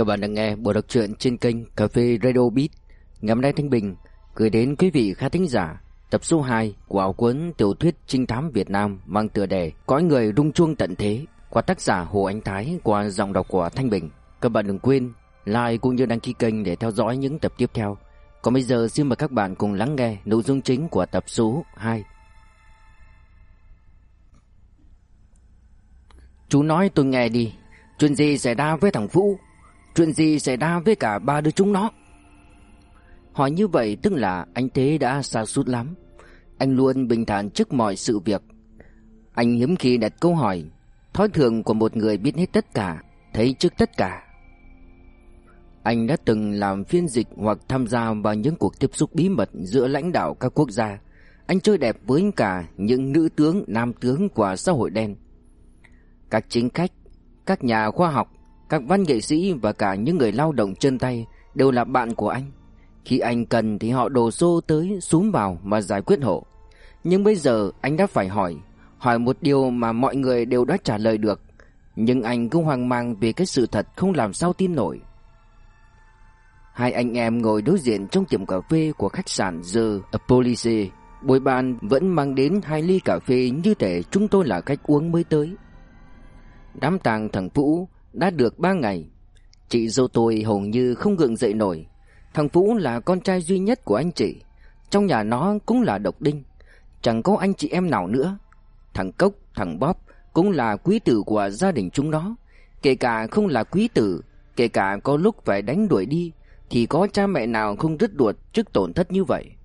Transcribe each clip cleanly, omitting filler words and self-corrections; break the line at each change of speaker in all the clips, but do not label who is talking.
Các bạn đang nghe bộ đọc truyện trên kênh Cà phê Radio Beat. Ngày hôm nay Thanh Bình gửi đến quý vị khán thính giả tập số 2 của ảo cuốn tiểu thuyết trinh thám Việt Nam mang tựa đề Cõi người rung chuông tận thế của tác giả Hồ Ánh Thái qua giọng đọc của Thanh Bình. Các bạn đừng quên like cũng như đăng ký kênh để theo dõi những tập tiếp theo. Còn bây giờ xin mời các bạn cùng lắng nghe nội dung chính của tập số 2. Chú nói tôi nghe đi. Chuyện gì xảy ra với thằng Vũ? Chuyện gì xảy ra với cả ba đứa chúng nó? Hỏi như vậy tức là anh Thế đã sa sút lắm. Anh luôn bình thản trước mọi sự việc. Anh hiếm khi đặt câu hỏi, thói thường của một người biết hết tất cả, thấy trước tất cả. Anh đã từng làm phiên dịch hoặc tham gia vào những cuộc tiếp xúc bí mật giữa lãnh đạo các quốc gia. Anh chơi đẹp với cả những nữ tướng, nam tướng của xã hội đen. Các chính khách, các nhà khoa học, các văn nghệ sĩ và cả những người lao động chân tay đều là bạn của anh. Khi anh cần thì họ đổ xô tới xúm vào mà giải quyết hộ. Nhưng bây giờ anh đã phải hỏi một điều mà mọi người đều đã trả lời được. Nhưng anh cứ hoang mang vì cái sự thật không làm sao tin nổi. Hai anh em ngồi đối diện trong tiệm cà phê của khách sạn The Police. Bồi bàn vẫn mang đến 2 ly cà phê như thể chúng tôi là khách uống mới tới. Đám tang thằng Vũ đã được 3 ngày. Chị dâu tôi hầu như không gượng dậy nổi. Thằng Vũ là con trai duy nhất của anh chị. Trong nhà nó cũng là độc đinh. Chẳng có anh chị em nào nữa. Thằng Cốc, thằng Bóp cũng là quý tử của gia đình chúng nó. Kể cả không là quý tử, kể cả có lúc phải đánh đuổi đi, thì có cha mẹ nào không đứt ruột trước tổn thất như vậy.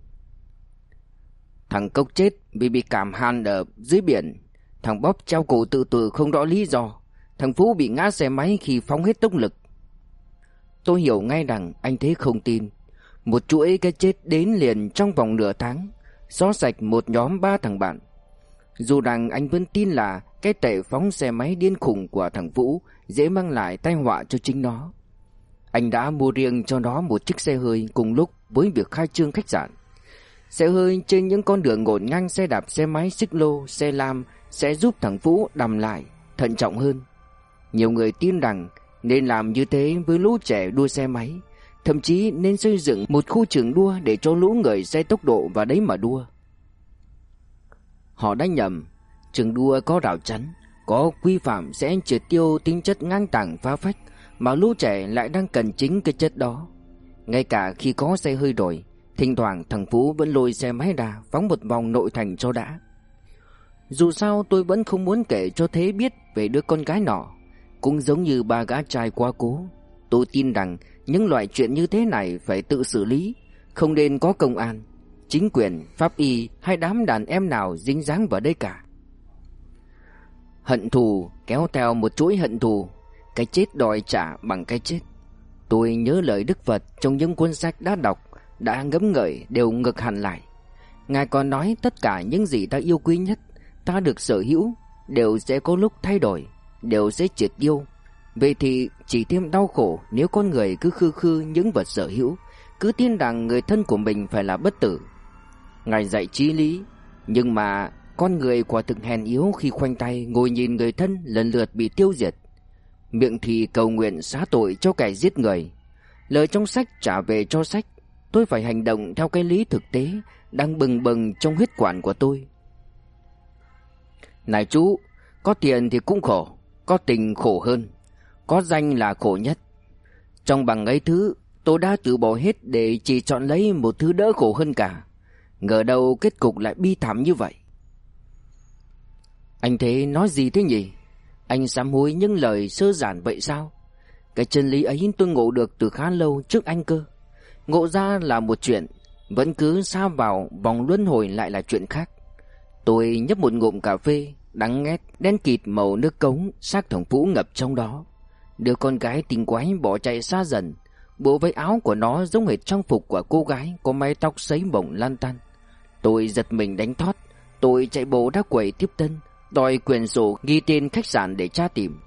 Thằng Cốc chết vì bị cảm hàn ở dưới biển. Thằng Bóp treo cổ tự tử không rõ lý do. Thằng Phú bị ngã xe máy khi phóng hết tốc lực. Tôi hiểu ngay rằng anh Thế không tin. Một chuỗi cái chết đến liền trong vòng nửa tháng, xóa sạch một nhóm 3 thằng bạn. Dù rằng anh vẫn tin là cái tệ phóng xe máy điên khùng của thằng Vũ dễ mang lại tai họa cho chính nó. Anh đã mua riêng cho nó một chiếc xe hơi cùng lúc với việc khai trương khách sạn. Xe hơi trên những con đường ngổn ngang xe đạp, xe máy, xích lô, xe lam sẽ giúp thằng Vũ đầm lại, thận trọng hơn. Nhiều người tin rằng nên làm như thế với lũ trẻ đua xe máy, thậm chí nên xây dựng một khu trường đua để cho lũ người xe tốc độ vào đấy mà đua. Họ đã nhầm. Trường đua có rào chắn, có quy phạm sẽ triệt tiêu tính chất ngang tàng phá phách, mà lũ trẻ lại đang cần chính cái chất đó. Ngay cả khi có xe hơi rồi, thỉnh thoảng thằng Phú vẫn lôi xe máy ra phóng một vòng nội thành cho đã. Dù sao tôi vẫn không muốn kể cho Thế biết về đứa con gái nọ. Cũng giống như ba gã trai quá cố. Tôi tin rằng những loại chuyện như thế này phải tự xử lý, không nên có công an, chính quyền, pháp y hay đám đàn em nào dính dáng vào đây cả. Hận thù kéo theo một chuỗi hận thù, cái chết đòi trả bằng cái chết. Tôi nhớ lời Đức Phật trong những cuốn sách đã đọc, đã ngẫm ngợi đều ngược hẳn lại. Ngài còn nói tất cả những gì ta yêu quý nhất, ta được sở hữu, đều sẽ có lúc thay đổi, đều sẽ triệt tiêu. Vậy thì chỉ thêm đau khổ nếu con người cứ khư khư những vật sở hữu, cứ tin rằng người thân của mình phải là bất tử. Ngài dạy chí lý, nhưng mà con người quả thực hèn yếu khi khoanh tay ngồi nhìn người thân lần lượt bị tiêu diệt. Miệng thì cầu nguyện xá tội cho kẻ giết người, lời trong sách trả về cho sách. Tôi phải hành động theo cái lý thực tế đang bừng bừng trong huyết quản của tôi. Này chú, có tiền thì cũng khổ, có tình khổ hơn, có danh là khổ nhất. Trong bằng ấy thứ, tôi đã từ bỏ hết để chỉ chọn lấy một thứ đỡ khổ hơn cả. Ngờ đâu kết cục lại bi thảm như vậy. Anh Thế nói gì thế nhỉ? Anh sám hối những lời sơ giản vậy sao? Cái chân lý ấy tôi ngộ được từ khá lâu trước anh cơ. Ngộ ra là một chuyện, vẫn cứ sa vào vòng luân hồi lại là chuyện khác. Tôi nhấp một ngụm cà phê, đắng nghét, đen kịt màu nước cống, xác thằng Vũ ngập trong đó. Đứa con gái tinh quái bỏ chạy xa dần. Bộ váy áo của nó giống hệt trang phục của cô gái có mái tóc sấy bổng lan tăn. Tôi giật mình đánh thót. Tôi chạy bộ ra quầy tiếp tân, đòi quyển sổ ghi tên khách sạn để tra tìm.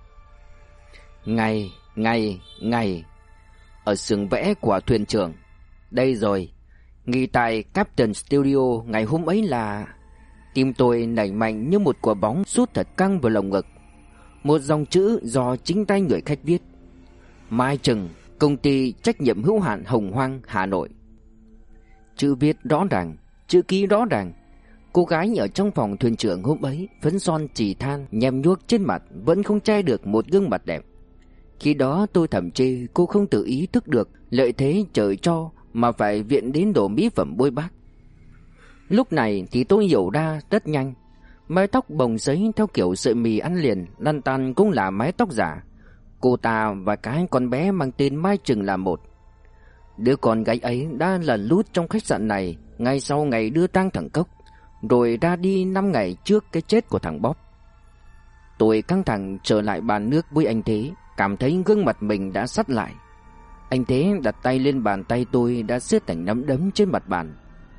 Ngày ở xưởng vẽ của thuyền trưởng. Đây rồi, ghi tại Captain Studio ngày hôm ấy là... Tim tôi nảy mạnh như một quả bóng sút thật căng vào lồng ngực. Một dòng chữ do chính tay người khách viết. Mai chừng Công ty trách nhiệm hữu hạn Hồng Hoang, Hà Nội. Chữ viết rõ ràng, chữ ký rõ ràng. Cô gái ở trong phòng thuyền trưởng hôm ấy, phấn son chỉ than nhem nhuốc trên mặt, vẫn không che được một gương mặt đẹp. Khi đó tôi thầm chê cô không tự ý thức được lợi thế trời cho mà phải viện đến đồ mỹ phẩm bôi bác. Lúc này thì tôi hiểu ra rất nhanh. Mái tóc bồng giấy theo kiểu sợi mì ăn liền, lăn tăn cũng là mái tóc giả. Cô ta và cái con bé mang tên Mai Trừng là một. Đứa con gái ấy đã lẩn lút trong khách sạn này ngay sau ngày đưa tang thằng Cốc, rồi ra đi 5 ngày trước cái chết của thằng Bóp. Tôi căng thẳng trở lại bàn nước với anh Thế, cảm thấy gương mặt mình đã sắt lại. Anh Thế đặt tay lên bàn tay tôi đã siết thành nắm đấm trên mặt bàn.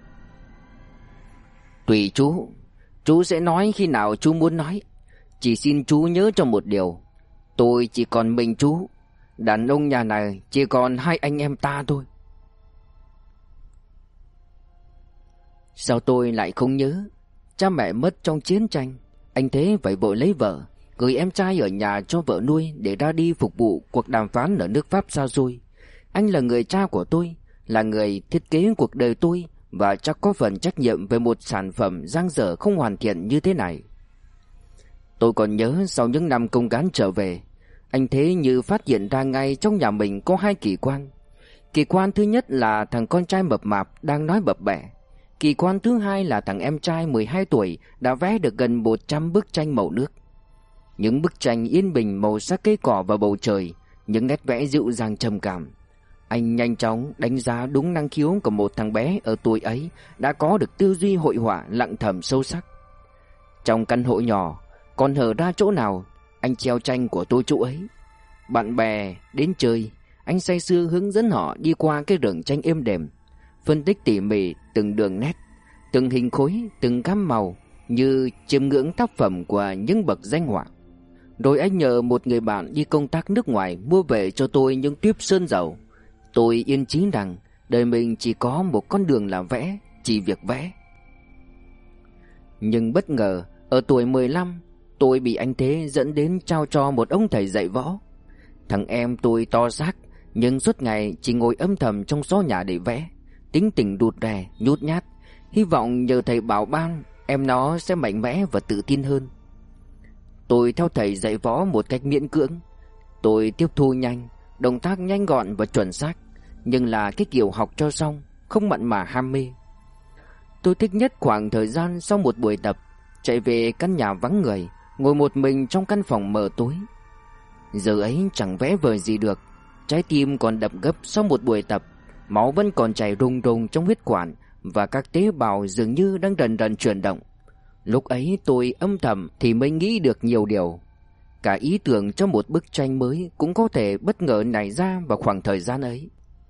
Tùy chú sẽ nói khi nào chú muốn nói. Chỉ xin chú nhớ cho một điều, tôi chỉ còn mình chú. Đàn ông nhà này chỉ còn hai anh em ta thôi. Sao tôi lại không nhớ? Cha mẹ mất trong chiến tranh, anh Thế phải vội lấy vợ, gửi em trai ở nhà cho vợ nuôi để ra đi phục vụ cuộc đàm phán ở nước Pháp xa xôi. Anh là người cha của tôi, là người thiết kế cuộc đời tôi, và chắc có phần trách nhiệm về một sản phẩm dang dở không hoàn thiện như thế này. Tôi còn nhớ sau những năm công cán trở về, anh Thế như phát hiện ra ngay trong nhà mình có hai kỳ quan. Kỳ quan thứ nhất là thằng con trai mập mạp đang nói bập bẹ. Kỳ quan thứ hai là thằng em trai 12 tuổi đã vẽ được gần 100 bức tranh màu nước. Những bức tranh yên bình màu sắc cây cỏ và bầu trời, những nét vẽ dịu dàng trầm cảm. Anh nhanh chóng đánh giá đúng năng khiếu của một thằng bé ở tuổi ấy đã có được tư duy hội họa lặng thầm sâu sắc. Trong căn hộ nhỏ, còn hở ra chỗ nào, anh treo tranh của tôi chỗ ấy. Bạn bè đến chơi, anh say sưa hướng dẫn họ đi qua cái rừng tranh êm đềm, phân tích tỉ mỉ từng đường nét, từng hình khối, từng gam màu, như chiêm ngưỡng tác phẩm của những bậc danh họa. Rồi anh nhờ một người bạn đi công tác nước ngoài mua về cho tôi những tuyếp sơn dầu. Tôi yên chí rằng đời mình chỉ có một con đường là vẽ, chỉ việc vẽ. Nhưng bất ngờ, ở tuổi 15, tôi bị anh Thế dẫn đến trao cho một ông thầy dạy võ. Thằng em tôi to xác, nhưng suốt ngày chỉ ngồi âm thầm trong xó nhà để vẽ, tính tình rụt rè, nhút nhát. Hy vọng nhờ thầy bảo ban, em nó sẽ mạnh mẽ và tự tin hơn. Tôi theo thầy dạy võ một cách miễn cưỡng. Tôi tiếp thu nhanh, động tác nhanh gọn và chuẩn xác, nhưng là cái kiểu học cho xong, không mặn mà ham mê. Tôi thích nhất khoảng thời gian sau một buổi tập, chạy về căn nhà vắng người, ngồi một mình trong căn phòng mờ tối. Giờ ấy chẳng vẽ vời gì được, trái tim còn đập gấp sau một buổi tập, máu vẫn còn chảy rùng rùng trong huyết quản, và các tế bào dường như đang dần dần chuyển động. Lúc ấy tôi âm thầm thì mới nghĩ được nhiều điều. Cả ý tưởng cho một bức tranh mới cũng có thể bất ngờ nảy ra vào khoảng thời gian ấy.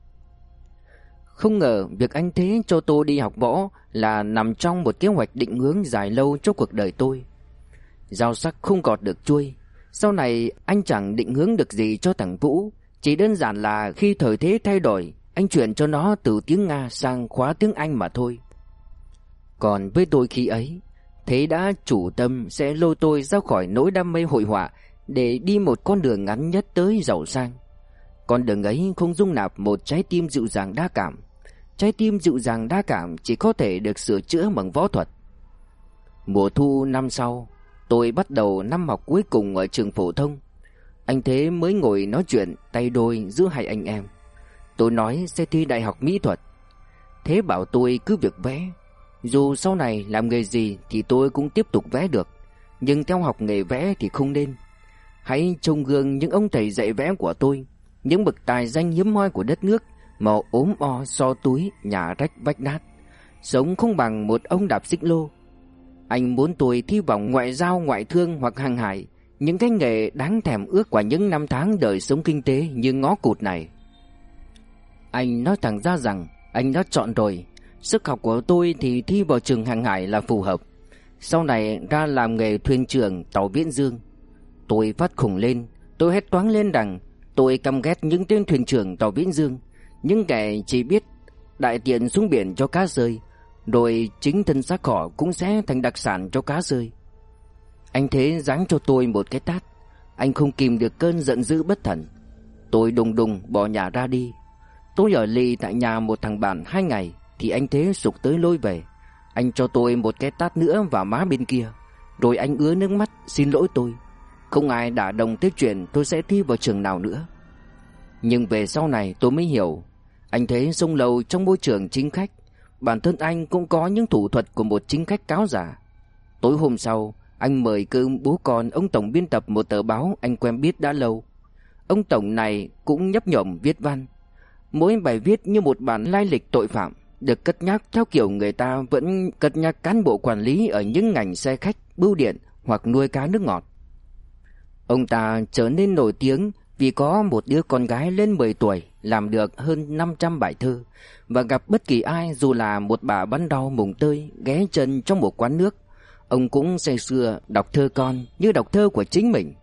Không ngờ việc anh Thế cho tôi đi học võ là nằm trong một kế hoạch định hướng dài lâu cho cuộc đời tôi. Dao sắc không gọt được chuôi. Sau này anh chẳng định hướng được gì cho thằng Vũ, chỉ đơn giản là khi thời thế thay đổi, anh chuyển cho nó từ tiếng Nga sang khóa tiếng Anh mà thôi. Còn với tôi khi ấy, Thế đã chủ tâm sẽ lôi tôi ra khỏi nỗi đam mê hội họa để đi một con đường ngắn nhất tới giàu sang. Con đường ấy không dung nạp một trái tim dịu dàng đa cảm. Trái tim dịu dàng đa cảm chỉ có thể được sửa chữa bằng võ thuật. Mùa thu năm sau, tôi bắt đầu năm học cuối cùng ở trường phổ thông. Anh Thế mới ngồi nói chuyện tay đôi giữa hai anh em. Tôi nói sẽ thi đại học mỹ thuật. Thế bảo tôi cứ việc vẽ. Dù sau này làm nghề gì thì tôi cũng tiếp tục vẽ được, nhưng theo học nghề vẽ thì không nên. Hãy trông gương những ông thầy dạy vẽ của tôi, những bậc tài danh hiếm hoi của đất nước, màu ốm o so túi, nhà rách vách nát, sống không bằng một ông đạp xích lô. Anh muốn tôi thi vào ngoại giao, ngoại thương hoặc hàng hải, những cái nghề đáng thèm ước qua những năm tháng đời sống kinh tế như ngó cụt này. Anh nói thẳng ra rằng anh đã chọn rồi. Sức học của tôi thì thi vào trường hàng hải là phù hợp. Sau này ra làm nghề thuyền trưởng tàu Viễn Dương. Tôi phát khùng lên. Tôi hét toáng lên rằng tôi căm ghét những tên thuyền trưởng tàu Viễn Dương, những kẻ chỉ biết đại tiện xuống biển cho cá rơi, rồi chính thân xác họ cũng sẽ thành đặc sản cho cá rơi. Anh Thế giáng cho tôi một cái tát. Anh không kìm được cơn giận dữ bất thần. Tôi đùng đùng bỏ nhà ra đi. Tôi ở lì tại nhà một thằng bạn 2 ngày thì anh Thế sục tới lôi về. Anh cho tôi một cái tát nữa vào má bên kia, rồi anh ứa nước mắt xin lỗi tôi. Không ai đả động tới chuyện tôi sẽ thi vào trường nào nữa. Nhưng về sau này tôi mới hiểu, anh Thế sống lâu trong môi trường chính khách, bản thân anh cũng có những thủ thuật của một chính khách cáo giả. Tối hôm sau, anh mời cơm bố con ông tổng biên tập một tờ báo anh quen biết đã lâu. Ông tổng này cũng nhấp nhổm viết văn. Mỗi bài viết như một bản lai lịch tội phạm, được cất nhắc theo kiểu người ta vẫn cất nhắc cán bộ quản lý ở những ngành xe khách, bưu điện hoặc nuôi cá nước ngọt. Ông ta trở nên nổi tiếng vì có một đứa con gái lên 10 tuổi làm được hơn 500 bài thơ, và gặp bất kỳ ai dù là một bà bán rau mùng tơi ghé chân trong một quán nước, ông cũng say sưa đọc thơ con như đọc thơ của chính mình.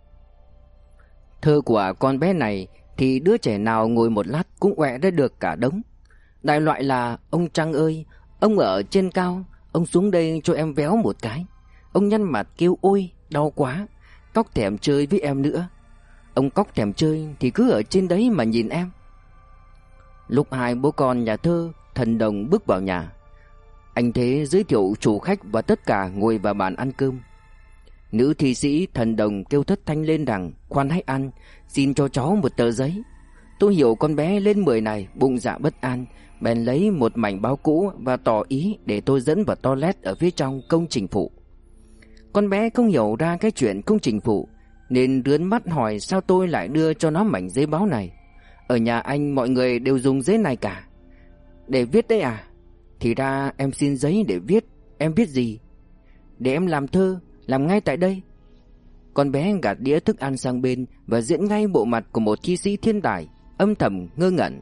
Thơ của con bé này thì đứa trẻ nào ngồi một lát cũng quẹ ra được cả đống. Đại loại là: ông Trăng ơi, ông ở trên cao, ông xuống đây cho em véo một cái. Ông nhăn mặt kêu ôi, đau quá, Cóc thèm chơi với em nữa. Ông Cóc thèm chơi thì cứ ở trên đấy mà nhìn em. Lúc hai bố con nhà thơ Thần Đồng bước vào nhà, anh Thế giới thiệu chủ khách và tất cả ngồi vào bàn ăn cơm. Nữ thi sĩ Thần Đồng kêu thất thanh lên rằng: khoan hãy ăn, xin cho cháu một tờ giấy. Tôi hiểu con bé lên 10 này bụng dạ bất an, bèn lấy một mảnh báo cũ và tỏ ý để tôi dẫn vào toilet ở phía trong công trình phụ. Con bé không hiểu ra cái chuyện công trình phụ nên rướn mắt hỏi sao tôi lại đưa cho nó mảnh giấy báo này. Ở nhà anh mọi người đều dùng giấy này cả. Để viết đấy à? Thì ra em xin giấy để viết. Em viết gì? Để em làm thơ, làm ngay tại đây. Con bé gạt đĩa thức ăn sang bên và diễn ngay bộ mặt của một thi sĩ thiên tài, âm thầm ngơ ngẩn.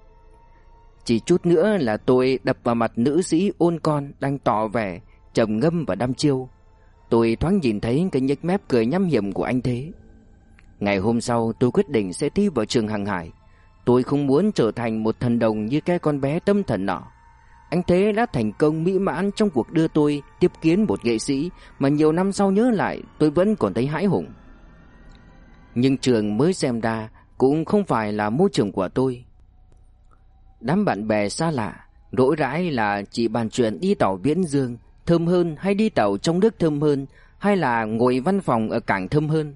Chỉ chút nữa là tôi đập vào mặt nữ sĩ ôn con đang tỏ vẻ trầm ngâm và đăm chiêu. Tôi thoáng nhìn thấy cái nhếch mép cười nham hiểm của anh Thế. Ngày hôm sau tôi quyết định sẽ thi vào trường hàng hải. Tôi không muốn trở thành một thần đồng như cái con bé tâm thần nọ. Anh Thế đã thành công mỹ mãn trong cuộc đưa tôi tiếp kiến một nghệ sĩ mà nhiều năm sau nhớ lại tôi vẫn còn thấy hãi hùng. Nhưng trường mới xem ra cũng không phải là môi trường của tôi. Đám bạn bè xa lạ, rỗi rãi là chỉ bàn chuyện đi tàu Viễn Dương thơm hơn hay đi tàu trong nước thơm hơn, hay là ngồi văn phòng ở cảng thơm hơn.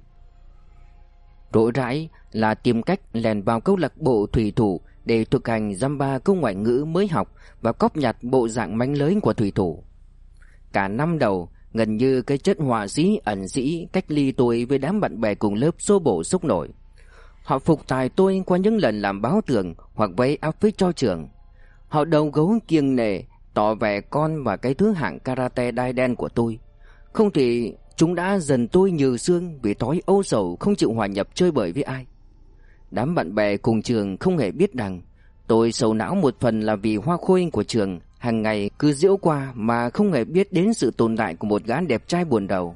Rỗi rãi là tìm cách lèn vào câu lạc bộ thủy thủ để thực hành dăm ba câu ngoại ngữ mới học và cóp nhặt bộ dạng mánh lới của thủy thủ. Cả năm đầu, gần như cái chất họa sĩ ẩn sĩ cách ly tôi với đám bạn bè cùng lớp xô bổ xúc nổi. Họ phục tài tôi qua những lần làm báo tường hoặc vấy áp phích cho trường. Họ đầu gấu kiêng nể, tỏ vẻ con và cái thứ hạng karate đai đen của tôi. Không thì chúng đã dần tôi như xương vì thói âu sầu không chịu hòa nhập chơi bời với ai. Đám bạn bè cùng trường không hề biết rằng tôi sầu não một phần là vì Hoa Khôi của trường hàng ngày cứ giễu qua mà không hề biết đến sự tồn tại của một gã đẹp trai buồn đầu.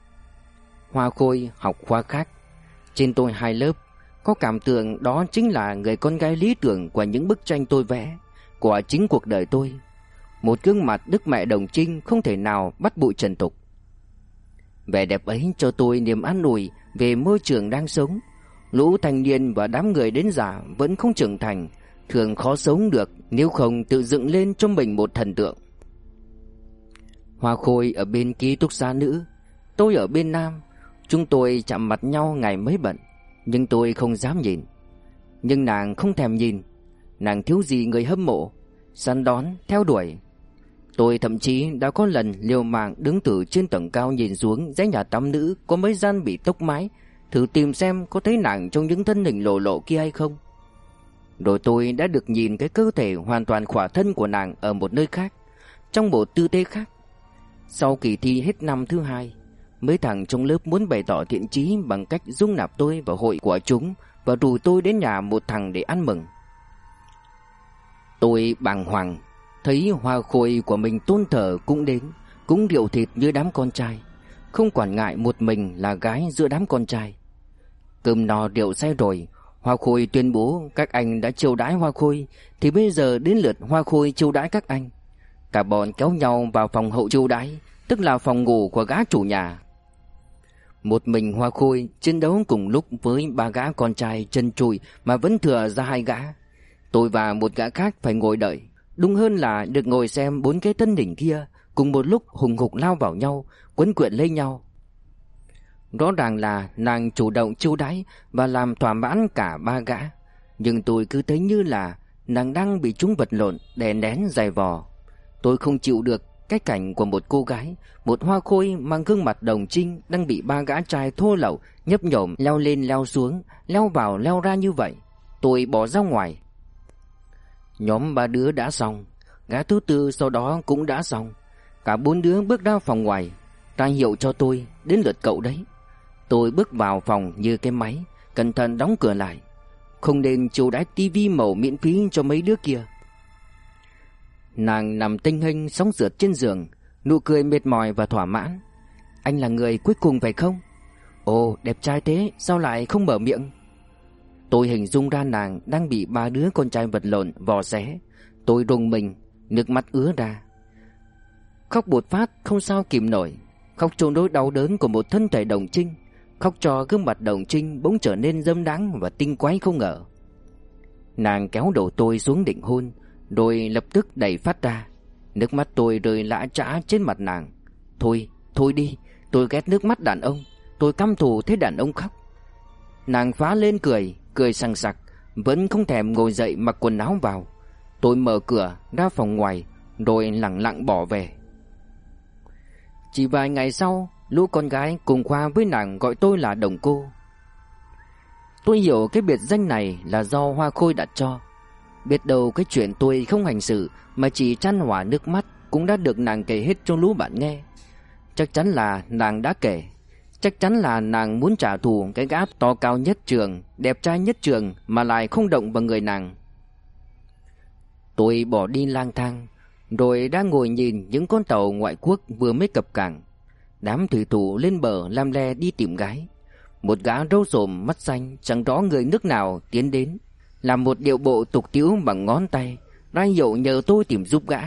Hoa Khôi học khoa khác, trên tôi 2 lớp, có cảm tưởng đó chính là người con gái lý tưởng của những bức tranh tôi vẽ, của chính cuộc đời tôi. Một gương mặt Đức Mẹ Đồng Trinh không thể nào bắt bụi trần tục. Vẻ đẹp ấy cho tôi niềm an ủi về môi trường đang sống. Lũ thanh niên và đám người đến già vẫn không trưởng thành, thường khó sống được nếu không tự dựng lên cho mình một thần tượng. Hoa Khôi ở bên ký túc xá nữ, tôi ở bên nam. Chúng tôi chạm mặt nhau ngày mấy bận, nhưng tôi không dám nhìn. Nhưng nàng không thèm nhìn. Nàng thiếu gì người hâm mộ, săn đón, theo đuổi. Tôi thậm chí đã có lần liều mạng đứng từ trên tầng cao nhìn xuống dãy nhà tắm nữ có mấy gian bị tốc mái, thử tìm xem có thấy nàng trong những thân hình lộ lộ kia hay không. Rồi tôi đã được nhìn cái cơ thể hoàn toàn khỏa thân của nàng ở một nơi khác, trong một tư thế khác. Sau kỳ thi hết năm thứ 2, mấy thằng trong lớp muốn bày tỏ thiện chí bằng cách dung nạp tôi vào hội của chúng và rủ tôi đến nhà một thằng để ăn mừng. Tôi bàng hoàng, thấy Hoa Khôi của mình tôn thờ cũng đến, cũng điệu thịt như đám con trai, không quản ngại một mình là gái giữa đám con trai. Cơm no rượu say rồi, Hoa Khôi tuyên bố các anh đã chiêu đãi Hoa Khôi, thì bây giờ đến lượt Hoa Khôi chiêu đãi các anh. Cả bọn kéo nhau vào phòng hậu chiêu đãi, tức là phòng ngủ của gã chủ nhà. Một mình Hoa Khôi chiến đấu cùng lúc với 3 gã con trai chân chùi mà vẫn thừa ra 2 gã. Tôi và một gã khác phải ngồi đợi. Đúng hơn là được ngồi xem 4 cái thân đỉnh kia cùng một lúc hùng hục lao vào nhau, quấn quện lấy nhau. Rõ ràng là nàng chủ động chiêu đãi và làm thỏa mãn cả 3 gã. Nhưng tôi cứ thấy như là nàng đang bị chúng vật lộn, đè nén giày vò. Tôi không chịu được cái cảnh của một cô gái, một Hoa Khôi mang gương mặt đồng trinh đang bị 3 gã trai thô lậu nhấp nhổm leo lên leo xuống, leo vào leo ra như vậy. Tôi bỏ ra ngoài. Nhóm 3 đứa đã xong, gã thứ tư sau đó cũng đã xong. Cả 4 đứa bước ra phòng ngoài, ra hiệu cho tôi, đến lượt cậu đấy. Tôi bước vào phòng như cái máy, cẩn thận đóng cửa lại. Không nên chiêu đãi tivi màu miễn phí cho mấy đứa kia. Nàng nằm tênh hênh sóng sượt trên giường, nụ cười mệt mỏi và thỏa mãn. Anh là người cuối cùng phải không? Ồ, đẹp trai thế, sao lại không mở miệng? Tôi hình dung ra nàng đang bị 3 đứa con trai vật lộn vò xé. Tôi rùng mình, nước mắt ứa ra. Khóc bột phát không sao kìm nổi. Khóc cho nỗi đau đớn của một thân thể đồng trinh, khóc cho gương mặt đồng trinh bỗng trở nên dâm đãng và tinh quái không ngờ. Nàng kéo đầu tôi xuống định hôn, rồi lập tức đẩy phát ra. Nước mắt tôi rơi lã chã trên mặt nàng. Thôi, thôi đi, tôi ghét nước mắt đàn ông. Tôi căm thù thấy đàn ông khóc. Nàng phá lên cười, cười sằng sặc, vẫn không thèm ngồi dậy mặc quần áo vào. Tôi mở cửa ra phòng ngoài, rồi lẳng lặng bỏ về. Chỉ vài ngày sau, lũ con gái cùng khoa với nàng gọi tôi là Đồng Cô. Tôi hiểu cái biệt danh này là do Hoa Khôi đặt cho. Biết đâu cái chuyện tôi không hành xử mà chỉ chan hòa nước mắt cũng đã được nàng kể hết cho lũ bạn nghe. Chắc chắn là nàng đã kể. Chắc chắn là nàng muốn trả thù cái gã to cao nhất trường, đẹp trai nhất trường mà lại không động vào người nàng. Tôi bỏ đi lang thang, rồi đang ngồi nhìn những con tàu ngoại quốc vừa mới cập cảng. Đám thủy thủ lên bờ lam le đi tìm gái. Một gã râu xồm mắt xanh chẳng rõ người nước nào tiến đến, làm một điệu bộ tục tĩu bằng ngón tay, ra hiệu nhờ tôi tìm giúp gã.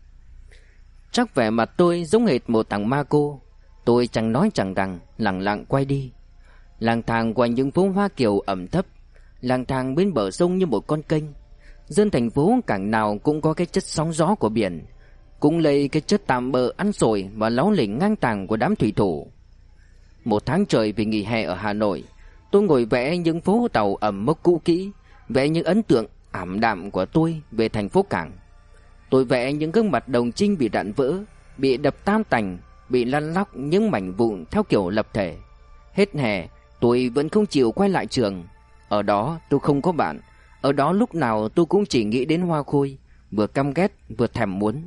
Chắc vẻ mặt tôi giống hệt một thằng ma cô. Tôi chẳng nói chẳng rằng, lặng lặng quay đi. Lang thang qua những phố Hoa Kiều ẩm thấp, lang thang bên bờ sông như một con kênh. Dân thành phố cảng nào cũng có cái chất sóng gió của biển, cũng lấy cái chất tạm bợ ăn xổi và láu lỉnh ngang tàng của đám thủy thủ. Một tháng trời vì nghỉ hè ở Hà Nội, tôi ngồi vẽ những phố tàu ẩm mốc cũ kỹ, vẽ những ấn tượng ảm đạm của tôi về thành phố cảng. Tôi vẽ những gương mặt đồng trinh bị rạn vỡ, bị đập tan tành, bị lăn lóc những mảnh vụn theo kiểu lập thể. Hết hè, tôi vẫn không chịu quay lại trường. Ở đó tôi không có bạn. Ở đó lúc nào tôi cũng chỉ nghĩ đến Hoa Khôi, vừa căm ghét vừa thèm muốn.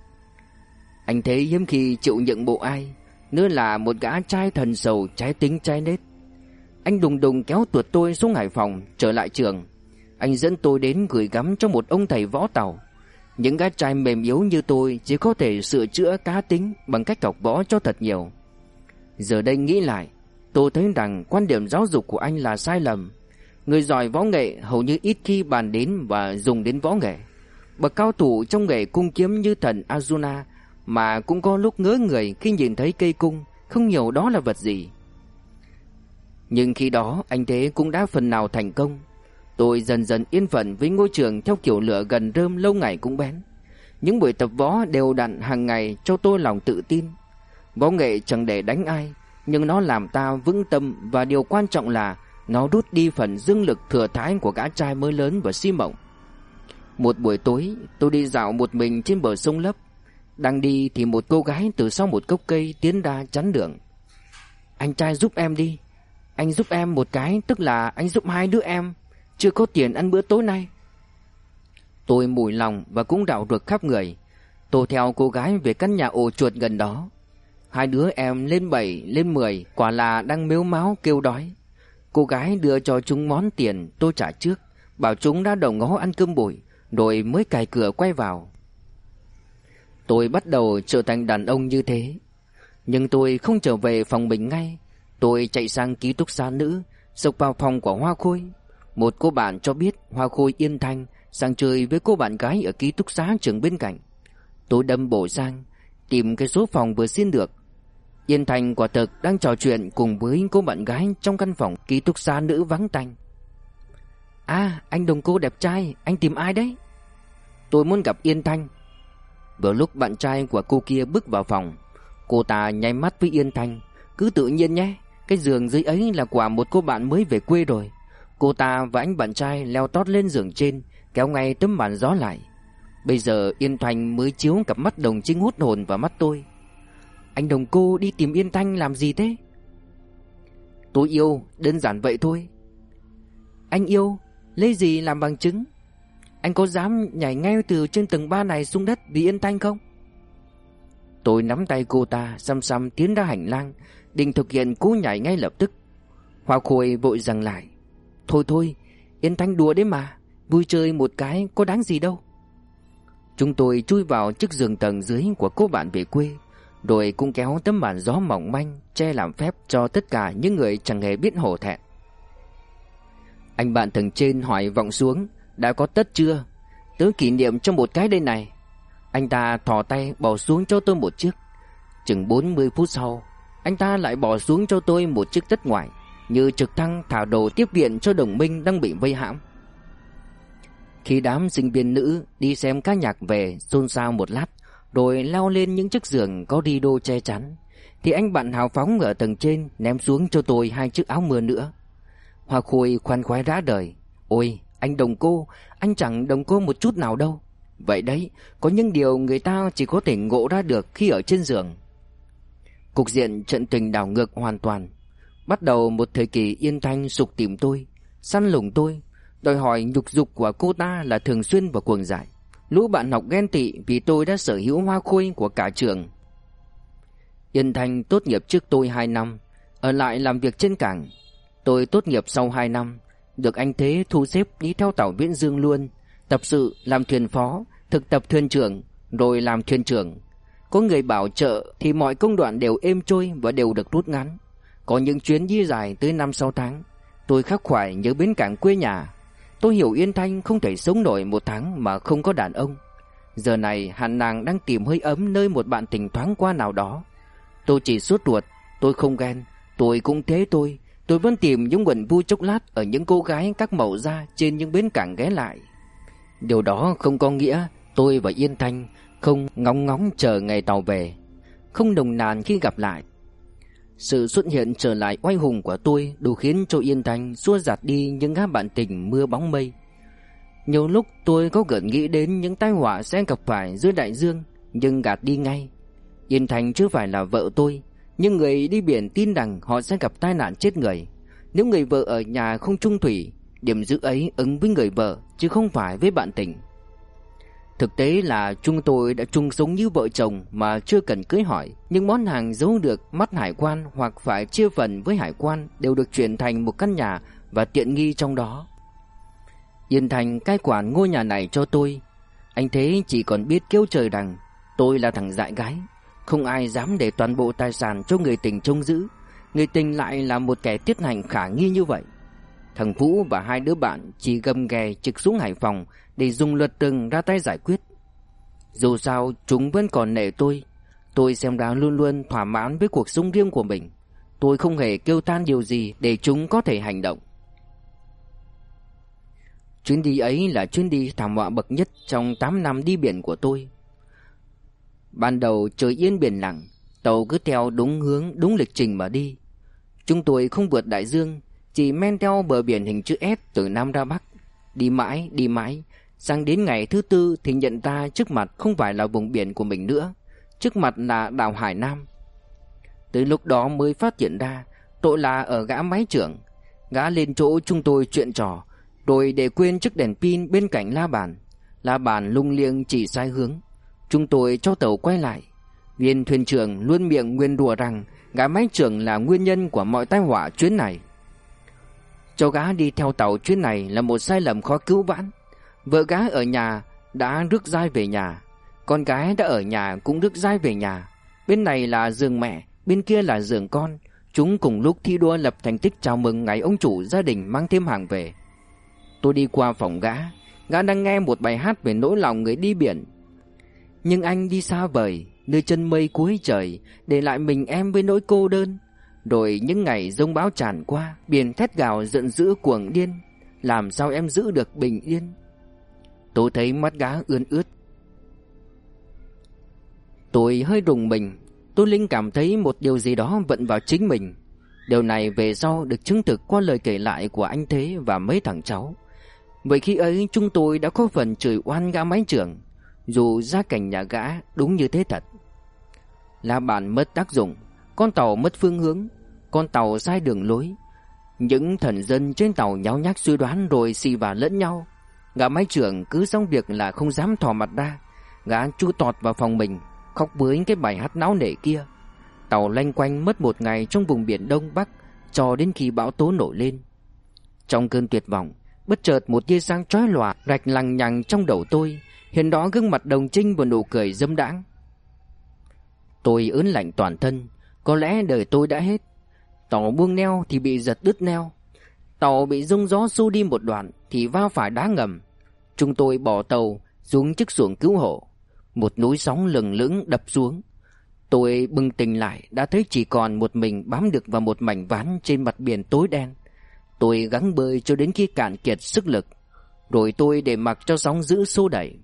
Anh thấy hiếm khi chịu nhượng bộ ai, nữa là một gã trai thần sầu trái tính trái nết. Anh đùng đùng kéo tuột tôi xuống Hải Phòng trở lại trường. Anh dẫn tôi đến gửi gắm cho một ông thầy võ tàu. Những gã trai mềm yếu như tôi chỉ có thể sửa chữa cá tính bằng cách học võ cho thật nhiều. Giờ đây nghĩ lại, tôi thấy rằng quan điểm giáo dục của anh là sai lầm. Người giỏi võ nghệ hầu như ít khi bàn đến và dùng đến võ nghệ. Bậc cao thủ trong nghề cung kiếm như thần Arjuna mà cũng có lúc ngớ người khi nhìn thấy cây cung, không hiểu đó là vật gì. Nhưng khi đó anh thế cũng đã phần nào thành công. Tôi dần dần yên phận với ngôi trường theo kiểu lửa gần rơm lâu ngày cũng bén. Những buổi tập võ đều đặn hàng ngày cho tôi lòng tự tin. Võ nghệ chẳng để đánh ai, nhưng nó làm ta vững tâm, và điều quan trọng là nó rút đi phần dương lực thừa thãi của gã trai mới lớn và si mộng. Một buổi tối, tôi đi dạo một mình trên bờ sông Lấp. Đang đi thì một cô gái từ sau một gốc cây tiến ra chắn đường. Anh trai giúp em đi. Anh giúp em một cái, tức là anh giúp hai đứa em. Chưa có tiền ăn bữa tối nay. Tôi mủi lòng và cũng đảo ruột khắp người. Tôi theo cô gái về căn nhà ổ chuột gần đó. Hai đứa em lên 7, lên 10, quả là đang mếu máo kêu đói. Cô gái đưa cho chúng món tiền, tôi trả trước, bảo chúng đã đầu ngó ăn cơm bụi, rồi mới cài cửa quay vào. Tôi bắt đầu trở thành đàn ông như thế. Nhưng tôi không trở về phòng mình ngay. Tôi chạy sang ký túc xá nữ, xộc vào phòng của Hoa Khôi. Một cô bạn cho biết Hoa Khôi yên thanh sang chơi với cô bạn gái ở ký túc xá trường bên cạnh. Tôi đâm bổ sang, tìm cái số phòng vừa xin được. Yên Thành quả thực đang trò chuyện cùng với cô bạn gái trong căn phòng ký túc xá nữ vắng tanh. À, anh Đồng Cô đẹp trai, anh tìm ai đấy? Tôi muốn gặp Yên Thanh. Vừa lúc bạn trai của cô kia bước vào phòng, cô ta nháy mắt với Yên Thanh. Cứ tự nhiên nhé, cái giường dưới ấy là của một cô bạn mới về quê rồi. Cô ta và anh bạn trai leo tót lên giường trên, kéo ngay tấm màn gió lại. Bây giờ Yên Thanh mới chiếu cặp mắt đồng trinh hút hồn vào mắt tôi. Anh Đồng Cô đi tìm Yên Thanh làm gì thế? Tôi yêu, đơn giản vậy thôi. Anh yêu, lấy gì làm bằng chứng? Anh có dám nhảy ngay từ trên tầng 3 này xuống đất vì Yên Thanh không? Tôi nắm tay cô ta xăm xăm tiến ra hành lang, định thực hiện cú nhảy ngay lập tức. Hoa Khôi vội giằng lại. Thôi thôi, Yên Thanh đùa đấy mà, vui chơi một cái có đáng gì đâu. Chúng tôi chui vào chiếc giường tầng dưới của cô bạn về quê, rồi cũng kéo tấm màn gió mỏng manh che làm phép cho tất cả những người chẳng hề biết hổ thẹn. Anh bạn tầng trên hỏi vọng xuống, đã có tất chưa? Tớ kỷ niệm cho một cái đây này. Anh ta thò tay bỏ xuống cho tôi một chiếc. Chừng 40 phút sau, anh ta lại bỏ xuống cho tôi một chiếc tất ngoại, như trực thăng thả đồ tiếp viện cho đồng minh đang bị vây hãm. Khi đám sinh viên nữ đi xem ca nhạc về xôn xao một lát, rồi leo lên những chiếc giường có rideau che chắn, thì anh bạn hào phóng ở tầng trên ném xuống cho tôi 2 chiếc áo mưa nữa. Hoa Khôi khoan khoái rã đời. Ôi, anh Đồng Cô, anh chẳng Đồng Cô một chút nào đâu. Vậy đấy, có những điều người ta chỉ có thể ngộ ra được khi ở trên giường. Cục diện trận tình đảo ngược hoàn toàn. Bắt đầu một thời kỳ Yên Thanh sục tìm tôi, săn lùng tôi, đòi hỏi nhục dục của cô ta là thường xuyên và cuồng dại. Lũ bạn học ghen tị vì tôi đã sở hữu hoa khôi của cả trường. Yên Thanh tốt nghiệp trước tôi 2 năm, ở lại làm việc trên cảng. Tôi tốt nghiệp sau 2 năm, được anh Thế thu xếp đi theo tàu Viễn Dương luôn, tập sự làm thuyền phó, thực tập thuyền trưởng, rồi làm thuyền trưởng. Có người bảo trợ thì mọi công đoạn đều êm trôi và đều được rút ngắn. Có những chuyến đi dài tới 5-6 tháng. Tôi khắc khoải nhớ bến cảng quê nhà. Tôi hiểu Yên Thanh không thể sống nổi 1 tháng mà không có đàn ông. Giờ này hẳn nàng đang tìm hơi ấm nơi một bạn tình thoáng qua nào đó. Tôi chỉ sốt ruột, tôi không ghen. Tôi cũng thế thôi. Tôi vẫn tìm những nguồn vui chốc lát ở những cô gái các màu da trên những bến cảng ghé lại. Điều đó không có nghĩa tôi và Yên Thanh không ngóng ngóng chờ ngày tàu về, không nồng nàn khi gặp lại. Sự xuất hiện trở lại oai hùng của tôi đủ khiến cho Yên Thanh xua dạt đi những gã bạn tình mưa bóng mây. Nhiều lúc tôi có gợn nghĩ đến những tai họa sẽ gặp phải dưới đại dương, nhưng gạt đi ngay. Yên Thanh chưa phải là vợ tôi, nhưng người đi biển tin rằng họ sẽ gặp tai nạn chết người. Nếu người vợ ở nhà không chung thủy, điểm giữ ấy ứng với người vợ chứ không phải với bạn tình. Thực tế là chúng tôi đã chung sống như vợ chồng mà chưa cần cưới hỏi, nhưng món hàng giấu được mắt hải quan hoặc phải chia phần với hải quan đều được chuyển thành một căn nhà và tiện nghi trong đó. Yên Thành cai quản ngôi nhà này cho tôi. Anh Thế chỉ còn biết kêu trời rằng tôi là thằng dại gái, không ai dám để toàn bộ tài sản cho người tình trông giữ. Người tình lại là một kẻ tiết hành khả nghi như vậy. Thằng Vũ và 2 đứa bạn chỉ gầm ghè trực xuống Hải Phòng để dùng luật rừng ra tay giải quyết. Dù sao chúng vẫn còn nể tôi xem ra luôn luôn thỏa mãn với cuộc sống riêng của mình. Tôi không hề kêu than điều gì để chúng có thể hành động. Chuyến đi ấy là chuyến đi thảm họa bậc nhất trong 8 năm đi biển của tôi. Ban đầu trời yên biển lặng, tàu cứ theo đúng hướng, đúng lịch trình mà đi. Chúng tôi không vượt đại dương, chỉ men theo bờ biển hình chữ S từ Nam ra Bắc. Đi mãi, sang đến ngày thứ 4 thì nhận ra trước mặt không phải là vùng biển của mình nữa, trước mặt là đảo Hải Nam. Tới lúc đó mới phát hiện ra tội là ở gã máy trưởng. Gã lên chỗ chúng tôi chuyện trò, rồi để quên chiếc đèn pin bên cạnh la bàn lung liêng chỉ sai hướng. Chúng tôi cho tàu quay lại. Viên thuyền trưởng luôn miệng nguyền rủa rằng gã máy trưởng là nguyên nhân của mọi tai họa chuyến này. Cho gã đi theo tàu chuyến này là một sai lầm khó cứu vãn. Vợ gã ở nhà đã rước dai về nhà, con gái đã ở nhà cũng rước dai về nhà. Bên này là giường mẹ, bên kia là giường con. Chúng cùng lúc thi đua lập thành tích chào mừng ngày ông chủ gia đình mang thêm hàng về. Tôi đi qua phòng gã đang nghe một bài hát về nỗi lòng người đi biển. Nhưng anh đi xa vời, nơi chân mây cuối trời, để lại mình em với nỗi cô đơn. Rồi những ngày giông bão tràn qua, biển thét gào giận dữ cuồng điên, làm sao em giữ được bình yên? Tôi thấy mắt gã ươn ướt. Tôi hơi rùng mình. Tôi linh cảm thấy một điều gì đó vận vào chính mình. Điều này về sau được chứng thực qua lời kể lại của anh Thế và mấy thằng cháu. Vậy khi ấy chúng tôi đã có phần chửi oan gã máy trưởng, dù gia cảnh nhà gã đúng như thế thật. La bàn mất tác dụng, con tàu mất phương hướng, con tàu sai đường lối. Những thần dân trên tàu nháo nhác suy đoán rồi xì vả lẫn nhau. Gã máy trưởng cứ xong việc là không dám thò mặt ra. Gã chui tọt vào phòng mình, khóc với cái bài hát náo nể kia. Tàu loanh quanh mất một ngày trong vùng biển Đông Bắc, cho đến khi bão tố nổi lên. Trong cơn tuyệt vọng, bất chợt một tia sáng chói lòa rạch lằng nhằng trong đầu tôi. Hiện đó gương mặt Đồng Trinh và nụ cười dâm đãng. Tôi ớn lạnh toàn thân. Có lẽ đời tôi đã hết. Tàu buông neo thì bị giật đứt neo. Tàu bị rung gió xô đi một đoạn thì va phải đá ngầm. Chúng tôi bỏ tàu xuống chiếc xuồng cứu hộ. Một núi sóng lừng lững đập xuống. Tôi bừng tỉnh lại đã thấy chỉ còn một mình bám được vào một mảnh ván trên mặt biển tối đen. Tôi gắng bơi cho đến khi cạn kiệt sức lực, rồi tôi để mặc cho sóng dữ xô đẩy.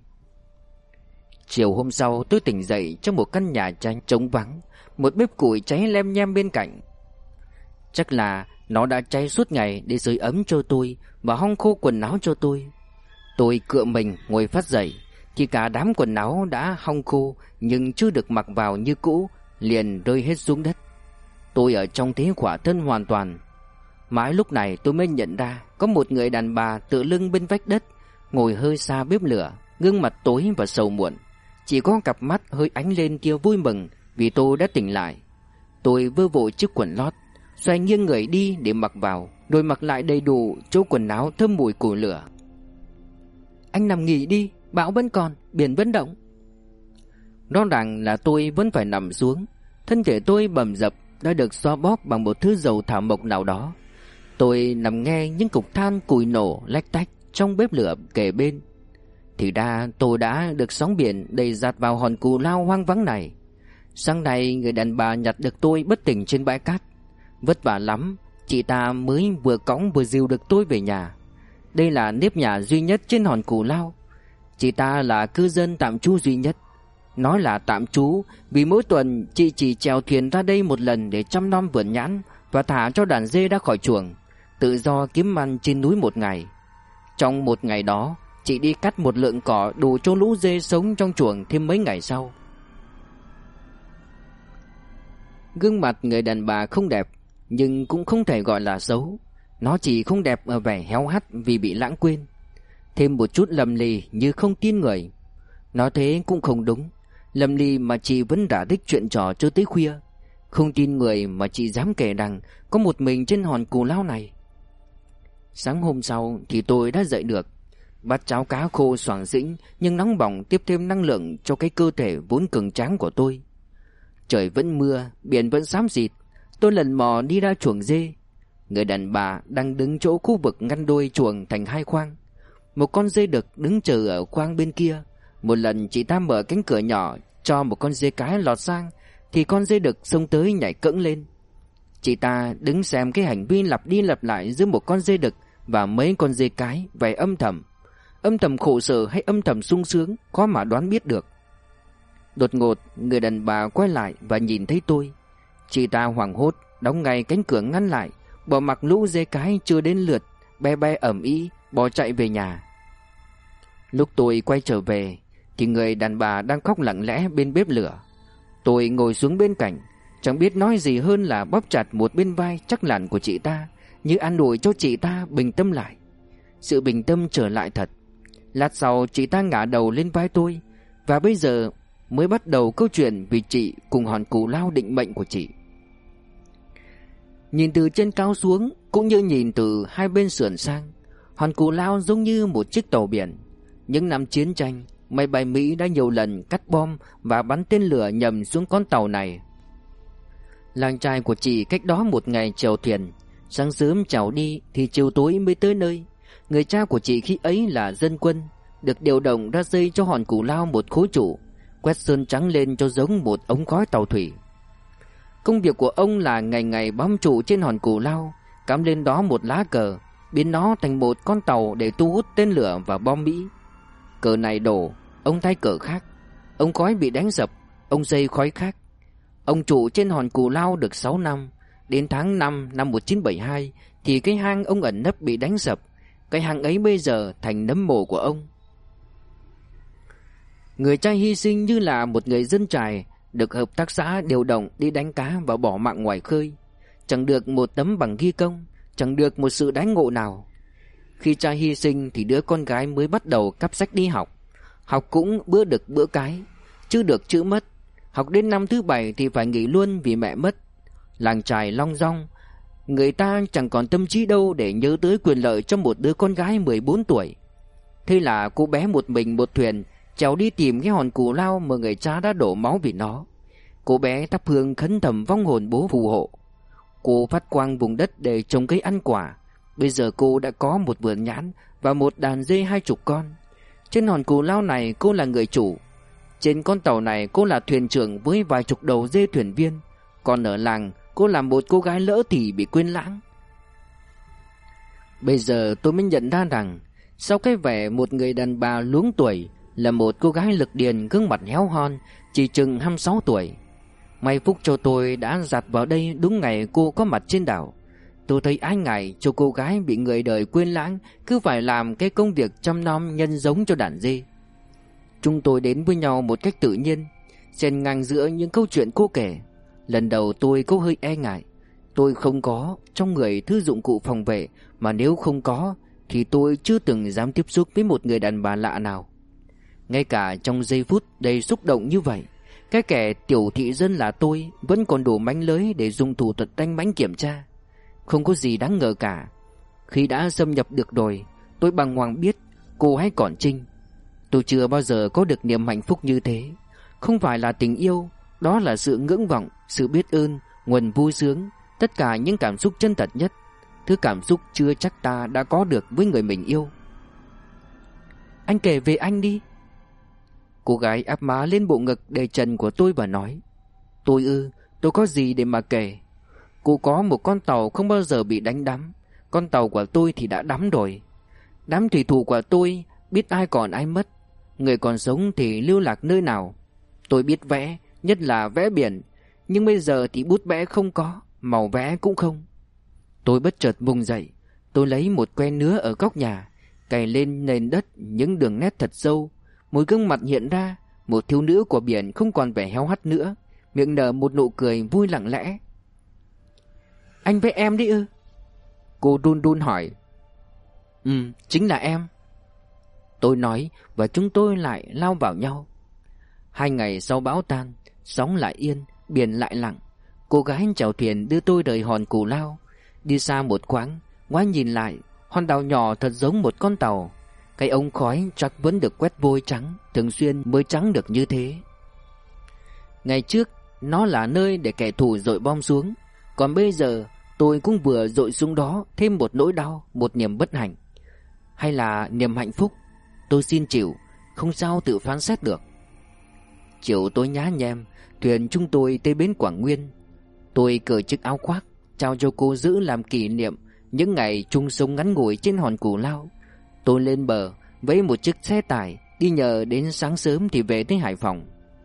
Chiều hôm sau tôi tỉnh dậy trong một căn nhà tranh trống vắng, một bếp củi cháy lem nhem bên cạnh. Chắc là nó đã cháy suốt ngày để sưởi ấm cho tôi và hong khô quần áo cho tôi. Tôi cựa mình ngồi phát dậy, thì cả đám quần áo đã hong khô nhưng chưa được mặc vào như cũ liền rơi hết xuống đất. Tôi ở trong thế khỏa thân hoàn toàn. Mãi lúc này tôi mới nhận ra có một người đàn bà tựa lưng bên vách đất, ngồi hơi xa bếp lửa, gương mặt tối và sầu muộn. Chỉ có cặp mắt hơi ánh lên kia vui mừng vì tôi đã tỉnh lại. Tôi vơ vội chiếc quần lót, xoay nghiêng người đi để mặc vào, rồi mặc lại đầy đủ chỗ quần áo thơm mùi củi lửa. Anh nằm nghỉ đi, bão vẫn còn, biển vẫn động. Rõ ràng là tôi vẫn phải nằm xuống. Thân thể tôi bầm dập đã được xoa bóp bằng một thứ dầu thảo mộc nào đó. Tôi nằm nghe những cục than củi nổ lách tách trong bếp lửa kề bên. Thì ra tôi đã được sóng biển đầy dạt vào hòn cù lao hoang vắng này. Sáng nay người đàn bà nhặt được tôi bất tỉnh trên bãi cát. Vất vả lắm, chị ta mới vừa cõng vừa dìu được tôi về nhà. Đây là nếp nhà duy nhất trên hòn cù lao. Chị ta là cư dân tạm trú duy nhất. Nói là tạm trú vì mỗi tuần chị chỉ chèo thuyền ra đây một lần để chăm nom vườn nhãn và thả cho đàn dê ra khỏi chuồng, tự do kiếm ăn trên núi một ngày. Trong một ngày đó, chị đi cắt một lượng cỏ đủ cho lũ dê sống trong chuồng thêm mấy ngày sau. Gương mặt người đàn bà không đẹp, nhưng cũng không thể gọi là xấu. Nó chỉ không đẹp ở vẻ héo hắt vì bị lãng quên. Thêm một chút lầm lì như không tin người. Nói thế cũng không đúng. Lầm lì mà chị vẫn đã thích chuyện trò cho tới khuya. Không tin người mà chị dám kể rằng có một mình trên hòn cù lao này. Sáng hôm sau thì tôi đã dậy được. Bát cháo cá khô xoàng xĩnh nhưng nóng bỏng tiếp thêm năng lượng cho cái cơ thể vốn cường tráng của tôi. Trời vẫn mưa, biển vẫn xám xịt. Tôi lần mò đi ra chuồng dê. Người đàn bà đang đứng chỗ khu vực ngăn đôi chuồng thành hai khoang. Một con dê đực đứng chờ ở khoang bên kia. Một lần chị ta mở cánh cửa nhỏ cho một con dê cái lọt sang, thì con dê đực xông tới nhảy cẫng lên. Chị ta đứng xem cái hành vi lặp đi lặp lại giữa một con dê đực và mấy con dê cái, vẻ âm thầm khổ sở hay âm thầm sung sướng khó mà đoán biết được. Đột ngột người đàn bà quay lại và nhìn thấy tôi. Chị ta hoảng hốt đóng ngay cánh cửa ngăn lại, bỏ mặc lũ dê cái chưa đến lượt be be ầm ĩ bỏ chạy về nhà. Lúc tôi quay trở về thì người đàn bà đang khóc lặng lẽ bên bếp lửa. Tôi ngồi xuống bên cạnh, chẳng biết nói gì hơn là bóp chặt một bên vai chắc lẳn của chị ta, như an ủi cho chị ta bình tâm lại. Sự bình tâm trở lại thật. Lát sau chị ta ngả đầu lên vai tôi, và bây giờ mới bắt đầu câu chuyện vì chị cùng hòn cù lao định mệnh của chị. Nhìn từ trên cao xuống cũng như nhìn từ hai bên sườn sang, hòn cù lao giống như một chiếc tàu biển. Những năm chiến tranh, máy bay Mỹ đã nhiều lần cắt bom và bắn tên lửa nhầm xuống con tàu này. Làng chài của chị cách đó một ngày chèo thuyền. Sáng sớm chèo đi thì chiều tối mới tới nơi. Người cha của chị khi ấy là dân quân, được điều động ra xây cho hòn cù lao một khối trụ. quét sơn trắng lên cho giống một ống khói tàu thủy. Công việc của ông là ngày ngày bám trụ trên hòn cù lao, cắm lên đó một lá cờ, biến nó thành một con tàu để thu hút tên lửa và bom Mỹ. Cờ này đổ, ông thay cờ khác. Ống khói bị đánh sập, ông xây khói khác. Ông trụ trên hòn cù lao được 6 năm. Đến tháng 5 năm 1972 thì cái hang ông ẩn nấp bị đánh sập. Cái hang ấy bây giờ thành nấm mồ của ông. Người cha hy sinh như là một người dân trài, được hợp tác xã điều động đi đánh cá và bỏ mạng ngoài khơi. Chẳng được một tấm bằng ghi công, chẳng được một sự đãi ngộ nào. Khi cha hy sinh thì đứa con gái mới bắt đầu cắp sách đi học. Học cũng bữa được bữa cái, chứ được chữ mất. Học đến năm thứ 7 thì phải nghỉ luôn vì mẹ mất. Làng trài long dong, người ta chẳng còn tâm trí đâu để nhớ tới quyền lợi cho một đứa con gái 14 tuổi. Thế là cô bé một mình một thuyền trèo đi tìm cái hòn cù lao mà người cha đã đổ máu vì nó. Cô bé thắp hương khấn thầm vong hồn bố phù hộ. Cô phát quang vùng đất để trồng cây ăn quả. Bây giờ cô đã có một vườn nhãn và một đàn dê 20 con. Trên hòn cù lao này cô là người chủ. Trên con tàu này cô là thuyền trưởng với vài chục đầu dê thuyền viên. Còn ở làng cô là một cô gái lỡ thì bị quên lãng. Bây giờ tôi mới nhận ra rằng sau cái vẻ một người đàn bà luống tuổi là một cô gái lực điền gương mặt héo hon, chỉ chừng 26 tuổi. May phúc cho tôi đã dạt vào đây đúng ngày cô có mặt trên đảo. Tôi thấy ái ngại cho cô gái bị người đời quên lãng, cứ phải làm cái công việc chăm nom nhân giống cho đàn dê. Chúng tôi đến với nhau một cách tự nhiên, xen ngang giữa những câu chuyện cô kể. Lần đầu tôi có hơi e ngại. Tôi không có trong người thứ dụng cụ phòng vệ, mà nếu không có thì tôi chưa từng dám tiếp xúc với một người đàn bà lạ nào. Ngay cả trong giây phút đầy xúc động như vậy, cái kẻ tiểu thị dân là tôi vẫn còn đủ mánh lưới để dùng thủ thuật đánh mãnh kiểm tra. Không có gì đáng ngờ cả. Khi đã xâm nhập được rồi, tôi bàng hoàng biết cô hay còn Trinh. Tôi chưa bao giờ có được niềm hạnh phúc như thế. Không phải là tình yêu, đó là sự ngưỡng vọng, sự biết ơn, nguồn vui sướng, tất cả những cảm xúc chân thật nhất. Thứ cảm xúc chưa chắc ta đã có được với người mình yêu. Anh kể về anh đi. Cô gái áp má lên bộ ngực đầy trần của tôi và nói. Tôi có gì để mà kể. Cô có một con tàu không bao giờ bị đánh đắm. Con tàu của tôi thì đã đắm rồi. Đám thủy thủ của tôi biết ai còn ai mất. Người còn sống thì lưu lạc nơi nào. Tôi biết vẽ, nhất là vẽ biển. Nhưng bây giờ thì bút vẽ không có, màu vẽ cũng không. Tôi bất chợt vùng dậy. Tôi lấy một que nứa ở góc nhà, cày lên nền đất những đường nét thật sâu. Một gương mặt hiện ra, một thiếu nữ của biển không còn vẻ héo hắt nữa, miệng nở một nụ cười vui lặng lẽ. Anh với em đi ư? Cô đun đun hỏi. Chính là em. Tôi nói và chúng tôi lại lao vào nhau. 2 ngày sau bão tan, sóng lại yên, biển lại lặng. Cô gái chèo thuyền đưa tôi rời hòn cù lao. Đi xa một quãng, ngoái nhìn lại, hòn đảo nhỏ thật giống một con tàu. Cái ống khói chắc vẫn được quét vôi trắng, thường xuyên mới trắng được như thế. Ngày trước, nó là nơi để kẻ thù dội bom xuống. Còn bây giờ, tôi cũng vừa dội xuống đó thêm một nỗi đau, một niềm bất hạnh. Hay là niềm hạnh phúc? Tôi xin chịu, không sao tự phán xét được. Chiều tối nhá nhem, thuyền chúng tôi tới bến Quảng Nguyên. Tôi cởi chiếc áo khoác, trao cho cô giữ làm kỷ niệm những ngày chung sống ngắn ngủi trên hòn cù lao. Tôi lên bờ với một chiếc xe tải, đi nhờ đến sáng sớm thì về tới Hải Phòng.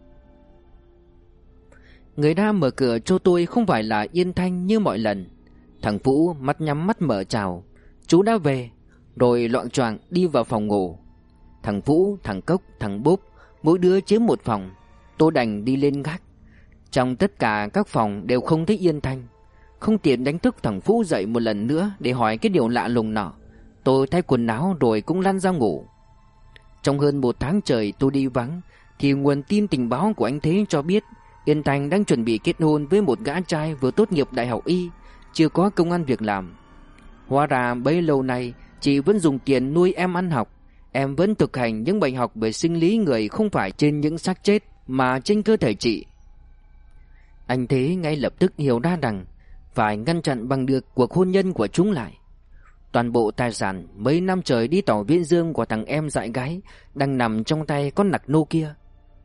Người ta mở cửa cho tôi không phải là Yên Thanh như mọi lần. Thằng Vũ mắt nhắm mắt mở chào. Chú đã về. Rồi loạng choạng đi vào phòng ngủ. Thằng Vũ, thằng Cốc, thằng Bốp, mỗi đứa chiếm một phòng. Tôi đành đi lên gác. Trong tất cả các phòng đều không thấy Yên Thanh. Không tiện đánh thức thằng Vũ dậy một lần nữa để hỏi cái điều lạ lùng nọ. Tôi thay quần áo rồi cũng lăn ra ngủ. Trong hơn 1 tháng trời tôi đi vắng, thì nguồn tin tình báo của anh Thế cho biết Yên Thanh đang chuẩn bị kết hôn với một gã trai vừa tốt nghiệp đại học y, chưa có công ăn việc làm. Hóa ra bấy lâu nay chị vẫn dùng tiền nuôi em ăn học. Em vẫn thực hành những bài học về sinh lý người không phải trên những xác chết mà trên cơ thể chị. Anh Thế ngay lập tức hiểu ra rằng phải ngăn chặn bằng được cuộc hôn nhân của chúng lại. Toàn bộ tài sản mấy năm trời đi tàu viễn dương của thằng em dại gái đang nằm trong tay con nặc nô kia.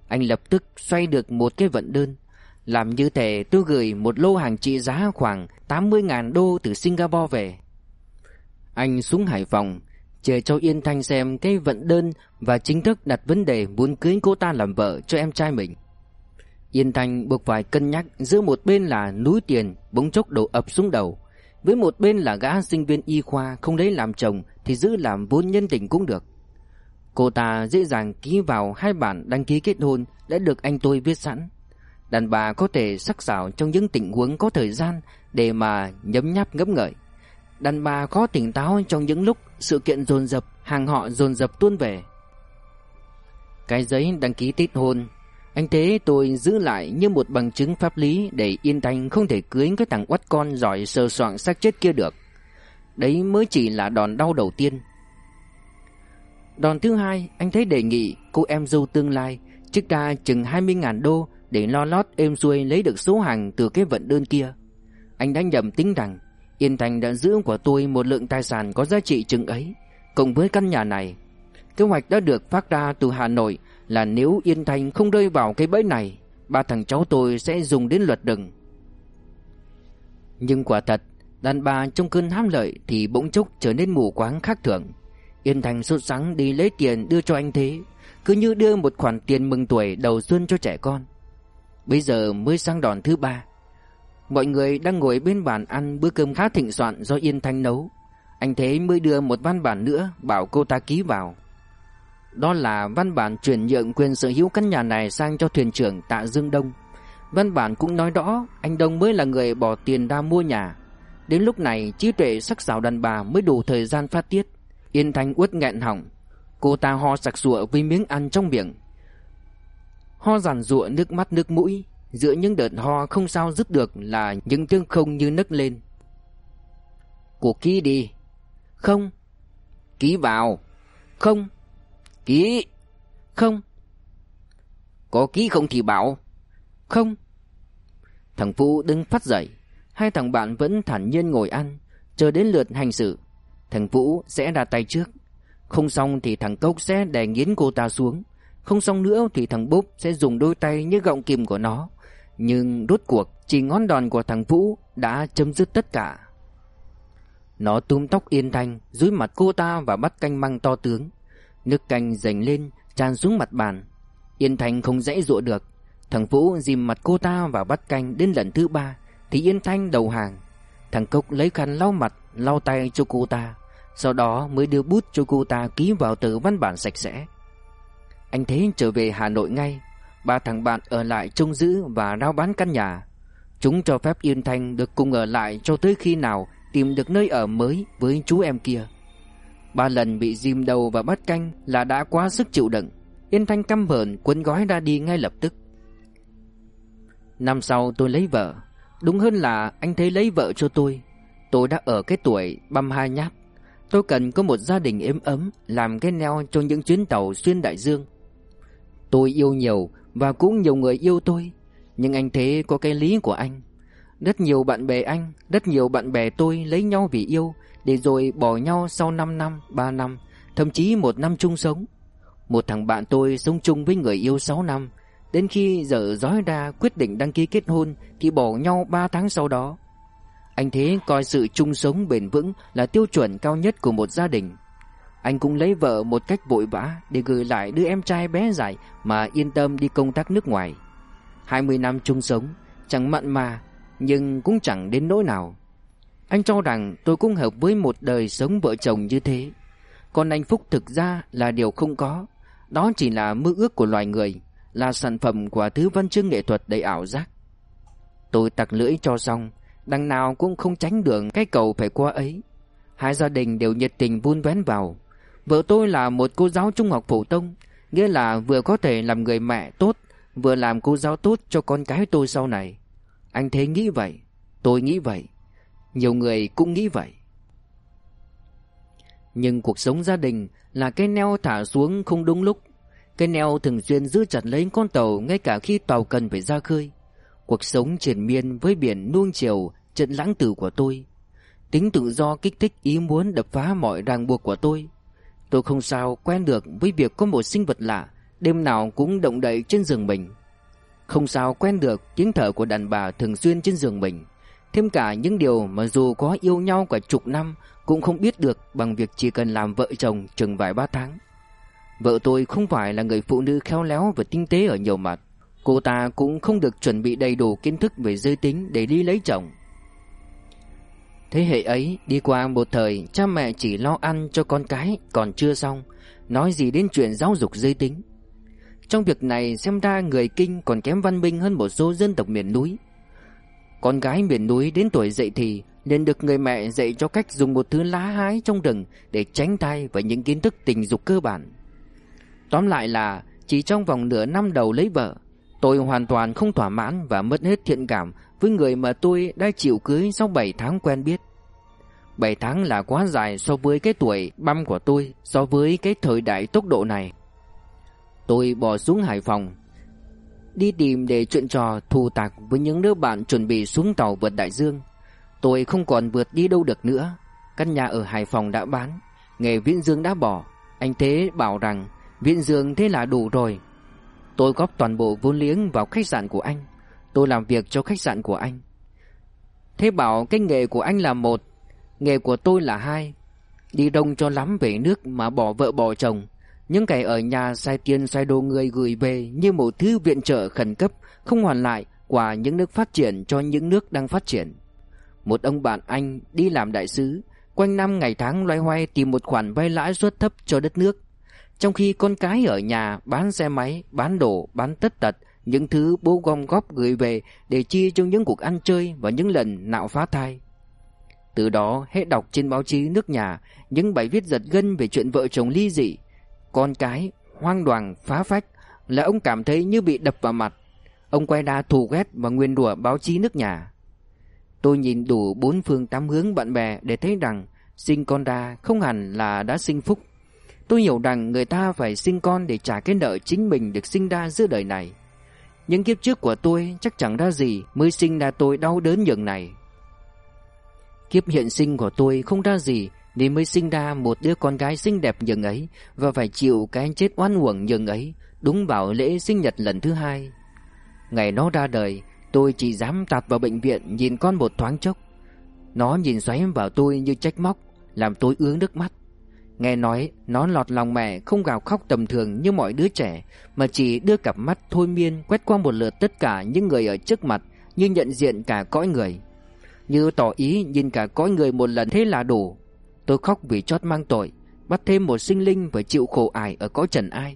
Anh lập tức xoay được một cái vận đơn. Làm như thể tôi gửi một lô hàng trị giá khoảng 80.000 đô từ Singapore về. Anh xuống Hải Phòng, chờ cho Yên Thanh xem cái vận đơn và chính thức đặt vấn đề muốn cưới cô ta làm vợ cho em trai mình. Yên Thanh buộc phải cân nhắc giữa một bên là núi tiền bỗng chốc đổ ập xuống đầu, với một bên là gã sinh viên y khoa không lấy làm chồng thì giữ làm vốn nhân tình cũng được. Cô ta dễ dàng ký vào 2 bản đăng ký kết hôn đã được anh tôi viết sẵn. Đàn bà có thể sắc sảo trong những tình huống có thời gian để mà nhấm nháp ngẫm ngợi. Đàn bà có tỉnh táo trong những lúc sự kiện dồn dập, hàng họ dồn dập tuôn về. Cái giấy đăng ký kết hôn anh Thế tôi giữ lại như một bằng chứng pháp lý để Yên Thanh không thể cưới cái thằng oắt con giỏi sờ soạng xác chết kia được. Đấy mới chỉ là đòn đau đầu tiên. Đòn thứ hai, anh Thế đề nghị cô em dâu tương lai trích ra chừng 20.000 đô để lo lót êm xuôi lấy được số hàng từ cái vận đơn kia. Anh đã nhầm tính rằng Yên Thanh đã giữ của tôi một lượng tài sản có giá trị chừng ấy, cộng với căn nhà này. Kế hoạch đã được phát ra từ Hà Nội là nếu Yên Thanh không rơi vào cái bẫy này, 3 thằng cháu tôi sẽ dùng đến luật rừng. Nhưng quả thật, đàn bà trong cơn hám lợi thì bỗng chốc trở nên mù quáng khác thường. Yên Thanh sốt sắng đi lấy tiền đưa cho anh Thế, cứ như đưa một khoản tiền mừng tuổi đầu xuân cho trẻ con. Bây giờ mới sang đòn thứ 3. Mọi người đang ngồi bên bàn ăn bữa cơm khá thịnh soạn do Yên Thanh nấu. Anh Thế mới đưa một văn bản nữa bảo cô ta ký vào. Đó là văn bản chuyển nhượng quyền sở hữu căn nhà này sang cho thuyền trưởng Tạ Dương Đông. Văn bản cũng nói rõ anh Đông mới là người bỏ tiền ra mua nhà. Đến lúc này trí tuệ sắc sảo đàn bà mới đủ thời gian phát tiết. Yên Thanh uất nghẹn họng. Cô ta ho sặc sụa với miếng ăn trong miệng, ho giàn giụa nước mắt nước mũi. Giữa những đợt ho không sao dứt được là những tiếng không như nấc lên. Cô ký đi. Không. Ký vào. Không. Ký. Không. Có ký không thì bảo. Không. Thằng Phú đứng phát dậy. 2 thằng bạn vẫn thản nhiên ngồi ăn, chờ đến lượt hành xử. Thằng Vũ sẽ ra tay trước. Không xong thì thằng Cốc sẽ đè nghiến cô ta xuống. Không xong nữa thì thằng Búp sẽ dùng đôi tay như gọng kìm của nó. Nhưng rốt cuộc chỉ ngón đòn của thằng Vũ đã chấm dứt tất cả. Nó túm tóc Yên Thanh, dúi mặt cô ta vào bát canh măng to tướng. Nước canh dành lên tràn xuống mặt bàn. Yên Thanh không dãy dụa được. Thằng Vũ dìm mặt cô ta vào bát canh đến lần thứ 3 thì Yên Thanh đầu hàng. Thằng Cốc lấy khăn lau mặt lau tay cho cô ta, sau đó mới đưa bút cho cô ta ký vào tờ văn bản sạch sẽ. Anh Thế trở về Hà Nội ngay. 3 thằng bạn ở lại trông giữ và rao bán căn nhà. Chúng cho phép Yên Thanh được cùng ở lại cho tới khi nào tìm được nơi ở mới với chú em kia. 3 lần bị dìm đầu và bắt canh là đã quá sức chịu đựng. Yên Thanh căm hờn cuốn gói ra đi ngay lập tức. Năm sau tôi lấy vợ. Đúng hơn là anh Thế lấy vợ cho tôi. Tôi đã ở cái tuổi băm 2 nhát. Tôi cần có một gia đình êm ấm, làm cái neo cho những chuyến tàu xuyên đại dương. Tôi yêu nhiều và cũng nhiều người yêu tôi. Nhưng anh Thế có cái lý của anh. Rất nhiều bạn bè anh, rất nhiều bạn bè tôi lấy nhau vì yêu, để rồi bỏ nhau sau 5 năm, 3 năm, thậm chí 1 năm chung sống. Một thằng bạn tôi sống chung với người yêu 6 năm. Đến khi dở dói ra quyết định đăng ký kết hôn thì bỏ nhau 3 tháng sau đó. Anh Thế coi sự chung sống bền vững là tiêu chuẩn cao nhất của một gia đình. Anh cũng lấy vợ một cách vội vã để gửi lại đứa em trai bé dại mà yên tâm đi công tác nước ngoài. 20 năm chung sống, chẳng mặn mà, nhưng cũng chẳng đến nỗi nào. Anh cho rằng tôi cũng hợp với một đời sống vợ chồng như thế. Còn hạnh phúc thực ra là điều không có. Đó chỉ là mơ ước của loài người, là sản phẩm của thứ văn chương nghệ thuật đầy ảo giác. Tôi tặc lưỡi cho xong, đằng nào cũng không tránh được cái cầu phải qua ấy. 2 gia đình đều nhiệt tình vun vén vào. Vợ tôi là một cô giáo trung học phổ thông, nghĩa là vừa có thể làm người mẹ tốt, vừa làm cô giáo tốt cho con cái tôi sau này. Anh Thế nghĩ vậy, tôi nghĩ vậy, nhiều người cũng nghĩ vậy. Nhưng cuộc sống gia đình là cái neo thả xuống không đúng lúc. Cái neo thường xuyên giữ chặt lấy con tàu ngay cả khi tàu cần phải ra khơi. Cuộc sống triền miên với biển nuông chiều, trận lãng tử của tôi. Tính tự do kích thích ý muốn đập phá mọi ràng buộc của tôi. Tôi không sao quen được với việc có một sinh vật lạ đêm nào cũng động đậy trên giường mình. Không sao quen được tiếng thở của đàn bà thường xuyên trên giường mình. Thêm cả những điều mà dù có yêu nhau cả chục năm cũng không biết được bằng việc chỉ cần làm vợ chồng chừng vài ba tháng. Vợ tôi không phải là người phụ nữ khéo léo và tinh tế ở nhiều mặt. Cô ta cũng không được chuẩn bị đầy đủ kiến thức về giới tính để đi lấy chồng. Thế hệ ấy đi qua một thời cha mẹ chỉ lo ăn cho con cái còn chưa xong, nói gì đến chuyện giáo dục giới tính. Trong việc này xem ra người Kinh còn kém văn minh hơn một số dân tộc miền núi. Con gái miền núi đến tuổi dậy thì nên được người mẹ dạy cho cách dùng một thứ lá hái trong rừng để tránh tay với những kiến thức tình dục cơ bản. Tóm lại là chỉ trong vòng nửa năm đầu lấy vợ, tôi hoàn toàn không thỏa mãn và mất hết thiện cảm với người mà tôi đã chịu cưới sau 7 tháng quen biết. 7 tháng là quá dài so với cái tuổi băm của tôi, so với cái thời đại tốc độ này. Tôi bỏ xuống Hải Phòng, đi tìm để chuyện trò thù tạc với những đứa bạn chuẩn bị xuống tàu vượt đại dương. Tôi không còn vượt đi đâu được nữa. Căn nhà ở Hải Phòng đã bán, nghề viễn dương đã bỏ. Anh Thế bảo rằng viễn dương thế là đủ rồi. Tôi góp toàn bộ vốn liếng vào khách sạn của anh. Tôi làm việc cho khách sạn của anh. Thế bảo cái nghề của anh là một, nghề của tôi là hai. Đi đông cho lắm về nước mà bỏ vợ bỏ chồng. Những kẻ ở nhà sai tiền sai đồ người gửi về như một thứ viện trợ khẩn cấp không hoàn lại của những nước phát triển cho những nước đang phát triển. Một ông bạn anh đi làm đại sứ, quanh năm ngày tháng loay hoay tìm một khoản vay lãi suất thấp cho đất nước, trong khi con cái ở nhà bán xe máy, bán đồ, bán tất tật những thứ bố gom góp gửi về để chi cho những cuộc ăn chơi và những lần nạo phá thai. Từ đó hễ đọc trên báo chí nước nhà những bài viết giật gân về chuyện vợ chồng ly dị, con cái hoang đoàng phá phách là ông cảm thấy như bị đập vào mặt. Ông quay ra thù ghét và nguyền rủa báo chí nước nhà. Tôi nhìn đủ 4 phương 8 hướng bạn bè để thấy rằng sinh con ra không hẳn là đã sinh phúc. Tôi hiểu rằng người ta phải sinh con để trả cái nợ chính mình được sinh ra giữa đời này. Những kiếp trước của tôi chắc chẳng ra gì mới sinh ra tôi đau đớn nhường này. Kiếp hiện sinh của tôi không ra gì nên mới sinh ra một đứa con gái xinh đẹp nhường ấy và phải chịu cái chết oan uổng nhường ấy đúng vào lễ sinh nhật lần thứ 2. Ngày nó ra đời, tôi chỉ dám tạt vào bệnh viện nhìn con một thoáng chốc. Nó nhìn xoáy vào tôi như trách móc, làm tôi ứa nước mắt. Nghe nói nó lọt lòng mẹ không gào khóc tầm thường như mọi đứa trẻ, mà chỉ đưa cặp mắt thôi miên quét qua một lượt tất cả những người ở trước mặt, như nhận diện cả cõi người, như tỏ ý nhìn cả cõi người một lần thế là đủ. Tôi khóc vì chót mang tội, bắt thêm một sinh linh phải chịu khổ ải ở cõi trần ai.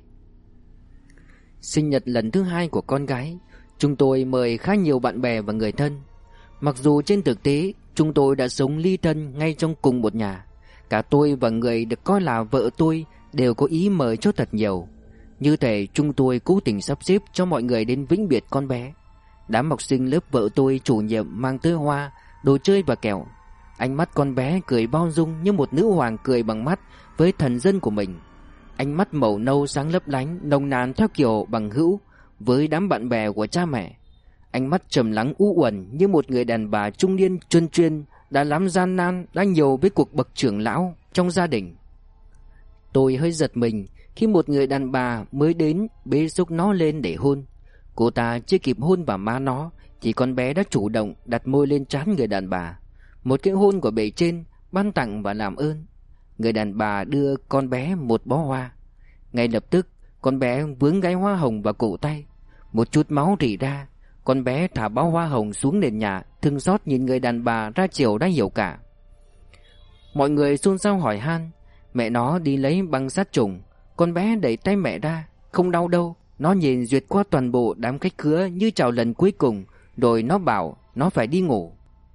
Sinh nhật lần thứ 2 của con gái, chúng tôi mời khá nhiều bạn bè và người thân. Mặc dù trên thực tế chúng tôi đã sống ly thân ngay trong cùng một nhà. Cả tôi và người được coi là vợ tôi đều có ý mời cho thật nhiều. Như thể chúng tôi cố tình sắp xếp cho mọi người đến vĩnh biệt con bé. Đám học sinh lớp vợ tôi chủ nhiệm mang tới hoa, đồ chơi và kẹo. Ánh mắt con bé cười bao dung như một nữ hoàng cười bằng mắt với thần dân của mình. Ánh mắt màu nâu sáng lấp lánh, nồng nàn theo kiểu bằng hữu với đám bạn bè của cha mẹ. Ánh mắt trầm lắng u uẩn như một người đàn bà trung niên chuyên chuyên đã lắm gian nan, đã nhiều với cuộc bậc trưởng lão trong gia đình. Tôi hơi giật mình khi một người đàn bà mới đến bế xúc nó lên để hôn. Cô ta chưa kịp hôn vào má nó thì con bé đã chủ động đặt môi lên trán người đàn bà. Một cái hôn của bề trên, ban tặng và làm ơn. Người đàn bà đưa con bé một bó hoa. Ngay lập tức con bé vướng gái hoa hồng vào cổ tay. Một chút máu rỉ ra. Con bé thả bó hoa hồng xuống nền nhà, thương xót nhìn người đàn bà ra chiều đã hiểu cả. Mọi người xôn xao hỏi han. Mẹ nó đi lấy băng sát trùng. Con bé đẩy tay mẹ ra. Không đau đâu. Nó nhìn duyệt qua toàn bộ đám khách khứa như chào lần cuối cùng. Rồi nó bảo nó phải đi ngủ.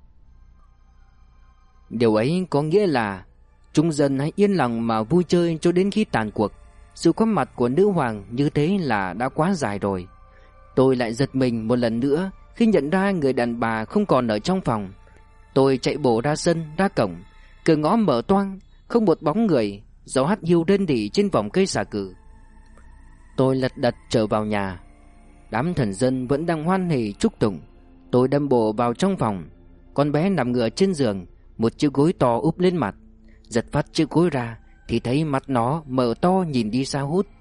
Điều ấy có nghĩa là chúng dân hãy yên lòng mà vui chơi cho đến khi tàn cuộc. Sự có mặt của nữ hoàng như thế là đã quá dài rồi. Tôi lại giật mình một lần nữa khi nhận ra người đàn bà không còn ở trong phòng. Tôi chạy bổ ra sân, ra cổng. Cửa ngõ mở toang, không một bóng người. Gió hắt hiu rên rỉ trên vòng cây xà cừ. Tôi lật đật trở vào nhà. Đám thần dân vẫn đang hoan hỉ chúc tụng. Tôi đâm bộ vào trong phòng. Con bé nằm ngửa trên giường, một chiếc gối to úp lên mặt. Giật phát chiếc gối ra thì thấy mắt nó mở to nhìn đi xa hút.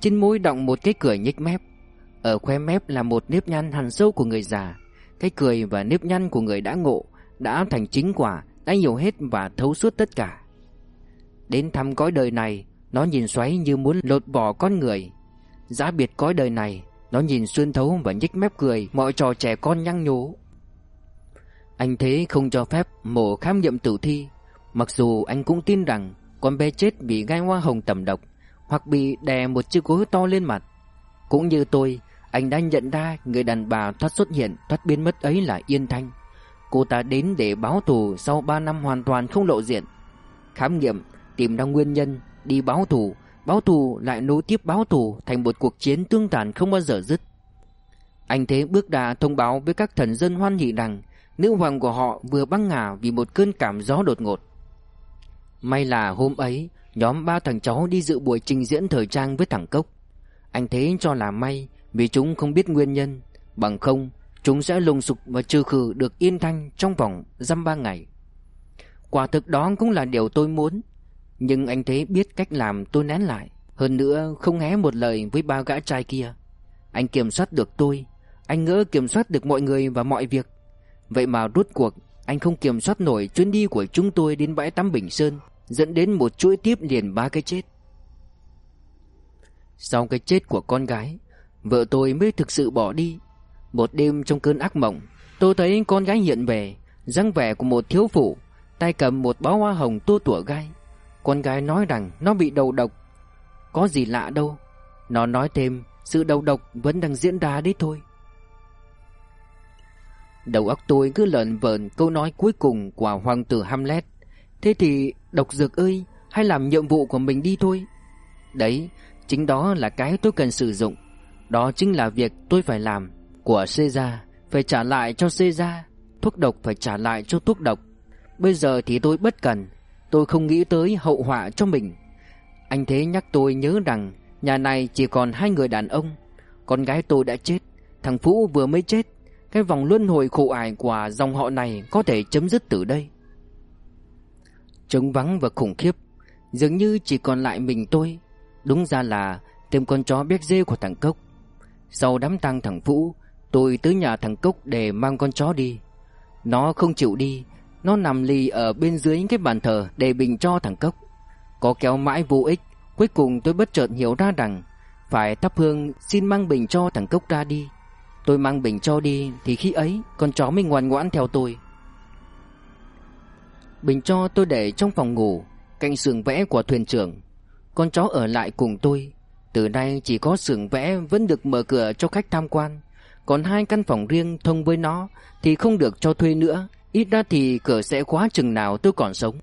trên môi đọng một cái cười nhếch mép. Ở khóe mép là một nếp nhăn hằn sâu của người già. Cái cười và nếp nhăn của người đã ngộ, đã thành chính quả, đã hiểu hết và thấu suốt tất cả. Đến thăm cõi đời này, nó nhìn xoáy như muốn lột bỏ con người. Giã biệt cõi đời này, nó nhìn xuyên thấu và nhếch mép cười mọi trò trẻ con nhăng nhố. Anh Thế không cho phép mổ khám nghiệm tử thi, mặc dù anh cũng tin rằng con bé chết vì gai hoa hồng tẩm độc hoặc bị đè một chiếc gối to lên mặt. Cũng như tôi, anh đã nhận ra người đàn bà thoát xuất hiện, thoát biến mất ấy là Yên Thanh. Cô ta đến để báo thù sau 3 năm hoàn toàn không lộ diện. Khám nghiệm, tìm ra nguyên nhân, đi báo thù lại nối tiếp báo thù thành một cuộc chiến tương tàn không bao giờ dứt. Anh Thế bước ra thông báo với các thần dân hoan hỉ rằng nữ hoàng của họ vừa băng ngả vì một cơn cảm gió đột ngột. May là hôm ấy, nhóm 3 thằng cháu đi dự buổi trình diễn thời trang với thằng Cốc. Anh Thế cho là may vì chúng không biết nguyên nhân, bằng không chúng sẽ lùng sục và trừ khử được Yên Thanh trong vòng dăm 3 ngày. Quả thực đó cũng là điều tôi muốn, nhưng anh Thế biết cách làm tôi nén lại. Hơn nữa không hé một lời với 3 gã trai kia. Anh kiểm soát được tôi, anh ngỡ kiểm soát được mọi người và mọi việc. Vậy mà rốt cuộc anh không kiểm soát nổi chuyến đi của chúng tôi đến bãi tắm Bình Sơn, dẫn đến một chuỗi tiếp liền 3 cái chết. Sau cái chết của con gái, vợ tôi mới thực sự bỏ đi. Một đêm trong cơn ác mộng, tôi thấy con gái hiện về, dáng vẻ của một thiếu phụ, tay cầm một bó hoa hồng tua tủa gai. Con gái nói rằng nó bị đầu độc. Có gì lạ đâu. Nó nói thêm sự đầu độc vẫn đang diễn ra đấy thôi. Đầu óc tôi cứ lởn vởn câu nói cuối cùng của hoàng tử Hamlet. Thế thì độc dược ơi, hãy làm nhiệm vụ của mình đi thôi. Đấy, chính đó là cái tôi cần sử dụng. Đó chính là việc tôi phải làm. Của Caesar phải trả lại cho Caesar, thuốc độc phải trả lại cho thuốc độc. Bây giờ thì tôi bất cần, tôi không nghĩ tới hậu họa cho mình. Anh Thế nhắc tôi nhớ rằng nhà này chỉ còn 2 người đàn ông. Con gái tôi đã chết, thằng Phú vừa mới chết. Cái vòng luân hồi khổ ải của dòng họ này có thể chấm dứt từ đây. Trống vắng và khủng khiếp, dường như chỉ còn lại mình tôi. Đúng ra là thêm con chó béc dê của thằng Cốc. Sau đám tang thằng Phú, tôi tới nhà thằng Cốc để mang con chó đi. Nó không chịu đi. Nó nằm lì ở bên dưới cái bàn thờ để bình cho thằng Cốc. Có kéo mãi vô ích. Cuối cùng tôi bất chợt hiểu ra rằng phải thắp hương xin mang bình cho thằng Cốc ra đi. Tôi mang bình cho đi thì khi ấy con chó mới ngoan ngoãn theo tôi. Bình cho tôi để trong phòng ngủ cạnh xưởng vẽ của thuyền trưởng. Con chó ở lại cùng tôi. Từ nay chỉ có xưởng vẽ vẫn được mở cửa cho khách tham quan. Còn 2 căn phòng riêng thông với nó thì không được cho thuê nữa. Ít ra thì cửa sẽ khóa chừng nào tôi còn sống.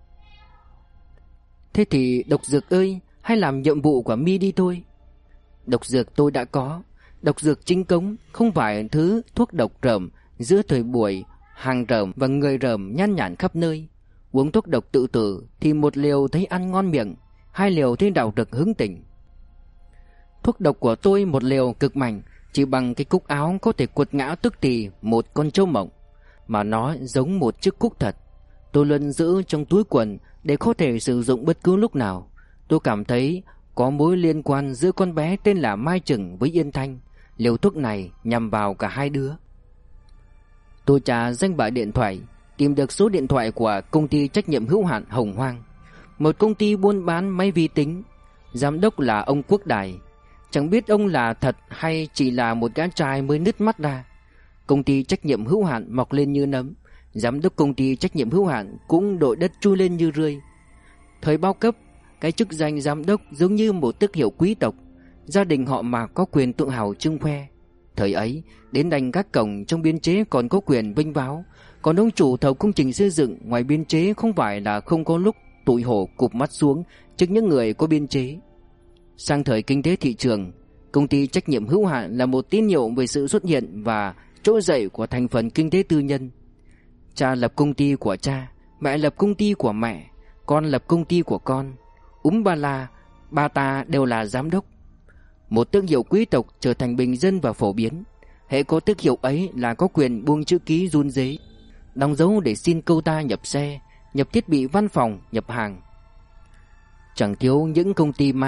Thế thì độc dược ơi, hãy làm nhiệm vụ của mi đi thôi. Độc dược tôi đã có. Độc dược chính cống, không phải thứ thuốc độc rợm giữa thời buổi hàng rợm và người rợm nhan nhản khắp nơi. Uống thuốc độc tự tử thì 1 liều thấy ăn ngon miệng, 2 liều thấy đảo rực hứng tỉnh. Thuốc độc của tôi 1 liều cực mạnh, chỉ bằng cái cúc áo có thể quật ngã tức thì một con trâu mộng, mà nó giống một chiếc cúc thật. Tôi luôn giữ trong túi quần để có thể sử dụng bất cứ lúc nào. Tôi cảm thấy có mối liên quan giữa con bé tên là Mai Trừng với Yên Thanh. Liều thuốc này nhằm vào cả 2 đứa. Tôi tra danh bạ điện thoại, tìm được số điện thoại của công ty trách nhiệm hữu hạn Hồng Hoang, một công ty buôn bán máy vi tính. Giám đốc là ông Quốc Đài. Chẳng biết ông là thật hay chỉ là một gã trai mới nứt mắt ra. Công ty trách nhiệm hữu hạn mọc lên như nấm. Giám đốc công ty trách nhiệm hữu hạn cũng đội đất chui lên như rươi. Thời bao cấp, cái chức danh giám đốc giống như một tước hiệu quý tộc. Gia đình họ mà có quyền tự hào trưng khoe. Thời ấy, đến đành các cổng trong biên chế còn có quyền vinh váo. Còn ông chủ thầu công trình xây dựng ngoài biên chế không phải là không có lúc tụi hổ cụp mắt xuống trước những người có biên chế. Sang thời kinh tế thị trường, công ty trách nhiệm hữu hạn là một tín hiệu về sự xuất hiện và trỗi dậy của thành phần kinh tế tư nhân. Cha lập công ty của cha, mẹ lập công ty của mẹ, con lập công ty của con. Ba la, ba ta đều là giám đốc. Một tước hiệu quý tộc trở thành bình dân và phổ biến. Hễ có tước hiệu ấy là có quyền buông chữ ký run giấy, đóng dấu để xin câu ta nhập xe, nhập thiết bị văn phòng, nhập hàng. Chẳng thiếu những công ty ma.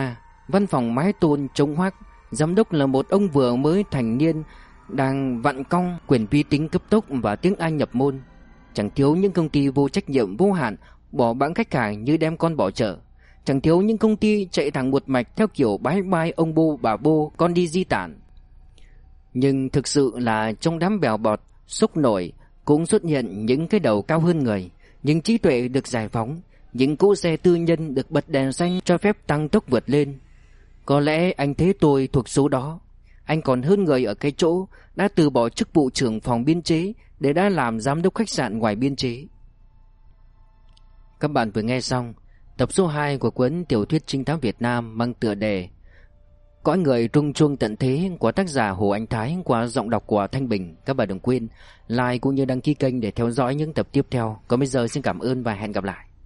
Văn phòng mái tôn trống hoác. Giám đốc là một ông vừa mới thành niên, đang vặn cong, quyền vi tính cấp tốc và tiếng Anh nhập môn. Chẳng thiếu những công ty vô trách nhiệm vô hạn, bỏ bẵng khách hàng như đem con bỏ chợ. Chẳng thiếu những công ty chạy thẳng một mạch theo kiểu bái bai ông bô bà bô, con đi di tản. Nhưng thực sự là trong đám bèo bọt sốc nổi cũng xuất hiện những cái đầu cao hơn người, những trí tuệ được giải phóng, những cỗ xe tư nhân được bật đèn xanh cho phép tăng tốc vượt lên. Có lẽ anh thấy tôi thuộc số đó. Anh còn hơn người ở cái chỗ đã từ bỏ chức vụ trưởng phòng biên chế để đã làm giám đốc khách sạn ngoài biên chế. Các bạn vừa nghe xong tập số 2 của cuốn tiểu thuyết trinh thám Việt Nam mang tựa đề Cõi người trung chuông tận thế của tác giả Hồ Anh Thái qua giọng đọc của Thanh Bình. Các bạn đừng quên like cũng như đăng ký kênh để theo dõi những tập tiếp theo. Còn bây giờ xin cảm ơn và hẹn gặp lại.